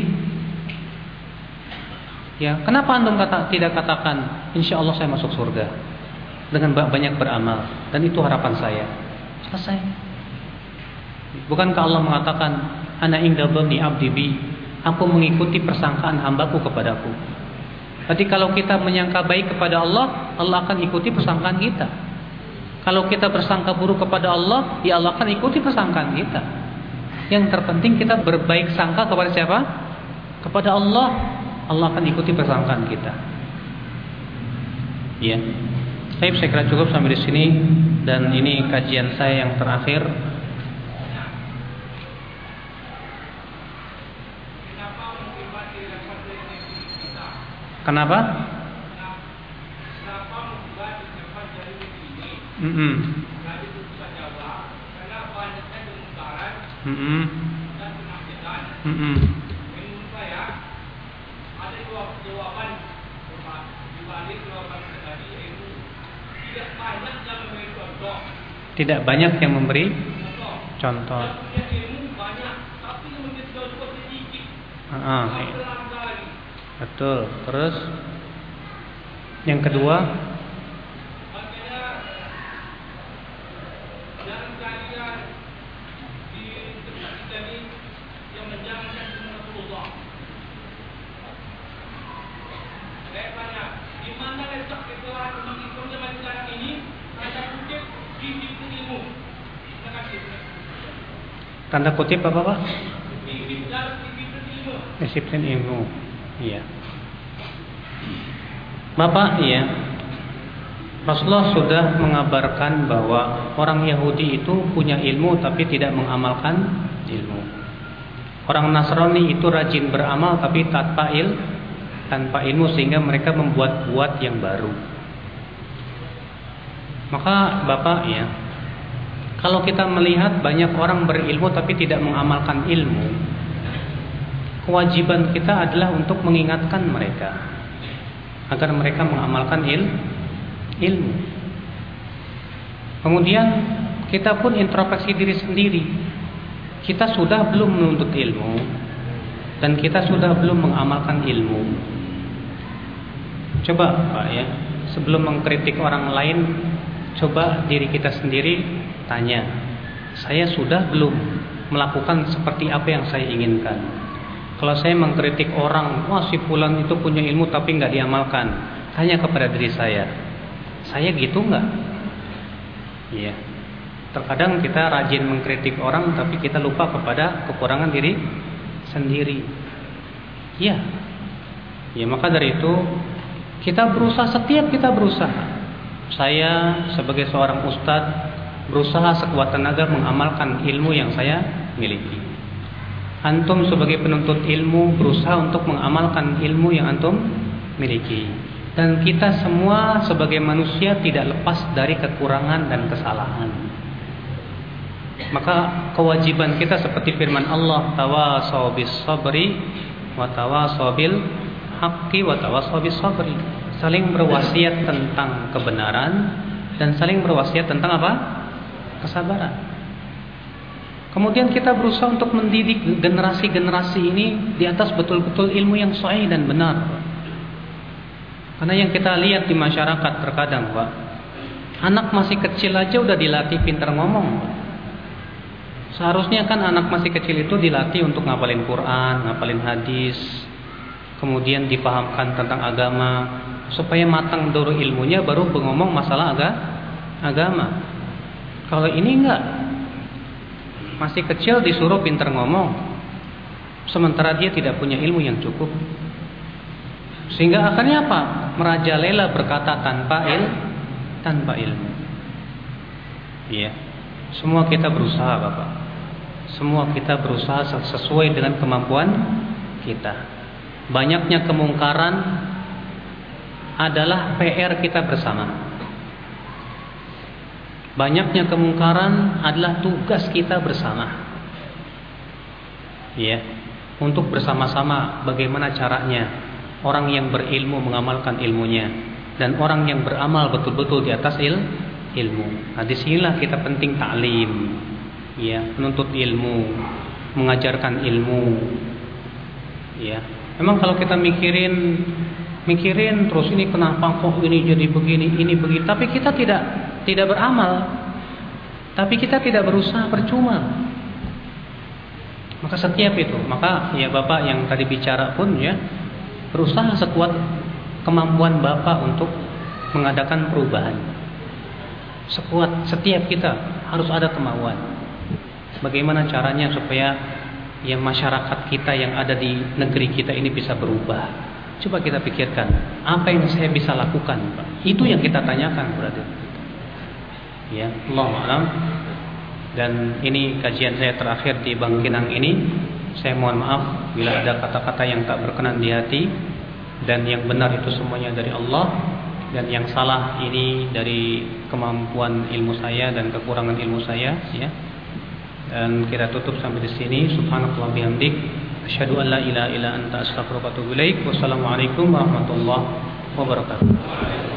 Ya, kenapa antum kata, tidak katakan insya Allah saya masuk surga dengan banyak beramal, dan itu harapan saya. Selesai. Bukankah Allah mengatakan ana inda dhanni abdi bi, aku mengikuti persangkaan hambaku kepadaku. Berarti kalau kita menyangka baik kepada Allah, Allah akan ikuti persangkaan kita. Kalau kita bersangka buruk kepada Allah, ya Allah akan ikuti persangkaan kita. Yang terpenting kita berbaik sangka kepada siapa? Kepada Allah. Allah akan ikuti persangkaan kita. Ya. Baik, saya kira cukup sampai di sini, dan ini kajian saya yang terakhir. Kenapa? Mm-mm. Mm-mm. Mm-mm. Tidak banyak yang memberi contoh. Ah, betul. Terus yang kedua, Tanda kutip apa Pak? Disiplin ilmu. Iya. Bapak, iya. Rasulullah sudah mengabarkan bahwa orang Yahudi itu punya ilmu tapi tidak mengamalkan ilmu. Orang Nasrani itu rajin beramal tapi tanpa il, tanpa ilmu, sehingga mereka membuat-buat yang baru. Maka Bapak, ya, kalau kita melihat banyak orang berilmu tapi tidak mengamalkan ilmu, kewajiban kita adalah untuk mengingatkan mereka agar mereka mengamalkan il, ilmu. Kemudian kita pun introspeksi diri sendiri. Kita sudah belum menuntut ilmu dan kita sudah belum mengamalkan ilmu. Coba Pak, ya, sebelum mengkritik orang lain, coba diri kita sendiri tanya, saya sudah belum melakukan seperti apa yang saya inginkan? Kalau saya mengkritik orang, wah si fulan itu punya ilmu tapi nggak diamalkan, tanya kepada diri saya, saya gitu nggak? Iya. Terkadang kita rajin mengkritik orang tapi kita lupa kepada kekurangan diri sendiri. Iya. Ya, maka dari itu kita berusaha, setiap kita berusaha. Saya sebagai seorang ustadz berusaha sekuat tenaga mengamalkan ilmu yang saya miliki. Antum sebagai penuntut ilmu berusaha untuk mengamalkan ilmu yang antum miliki. Dan kita semua sebagai manusia tidak lepas dari kekurangan dan kesalahan. Maka kewajiban kita seperti firman Allah, tawasau bis sabri wa tawasau bil haqqi wa tawasau bis sabri. Saling berwasiat tentang kebenaran dan saling berwasiat tentang apa? Kesabaran. Kemudian kita berusaha untuk mendidik generasi-generasi ini di atas betul-betul ilmu yang sahih dan benar. Karena yang kita lihat di masyarakat terkadang, Pak, anak masih kecil aja udah dilatih pintar ngomong. Seharusnya kan anak masih kecil itu dilatih untuk ngapalin Quran, ngapalin hadis, kemudian dipahamkan tentang agama, supaya matang dulu ilmunya baru ngomong masalah aga, agama. Kalau ini enggak, masih kecil disuruh pintar ngomong, sementara dia tidak punya ilmu yang cukup. Sehingga akhirnya apa? Merajalela berkata tanpa il, tanpa ilmu. Iya. Semua kita berusaha, Bapak. Semua kita berusaha sesuai dengan kemampuan kita. Banyaknya kemungkaran adalah P R kita bersama. Banyaknya kemungkaran adalah tugas kita bersama. Ya, untuk bersama-sama bagaimana caranya orang yang berilmu mengamalkan ilmunya dan orang yang beramal betul-betul di atas il, ilmu. Nah, disinilah kita penting taklim, ya, menuntut ilmu, mengajarkan ilmu. Ya, memang kalau kita mikirin, mikirin terus ini kenapa kok ini jadi begini, ini begini, tapi kita tidak tidak beramal, tapi kita tidak berusaha, percuma. Maka setiap itu, maka ya Bapak yang tadi bicara pun ya berusaha sekuat kemampuan Bapak untuk mengadakan perubahan. Sekuat setiap kita harus ada kemauan. Bagaimana caranya supaya yang masyarakat kita yang ada di negeri kita ini bisa berubah? Coba kita pikirkan, apa yang saya bisa lakukan, Pak? Itu yang kita tanyakan, berarti. Ya, Allahu a'lam. Dan ini kajian saya terakhir di Bangkinang ini. Saya mohon maaf bila ada kata-kata yang tak berkenan di hati, dan yang benar itu semuanya dari Allah, dan yang salah ini dari kemampuan ilmu saya dan kekurangan ilmu saya, ya. Dan kita tutup sampai di sini. Subhanallahi bihamdik, asyhadu an la ilaha illa anta, astaghfiruka wa atubu ilaik. Wassalamualaikum warahmatullahi wabarakatuh.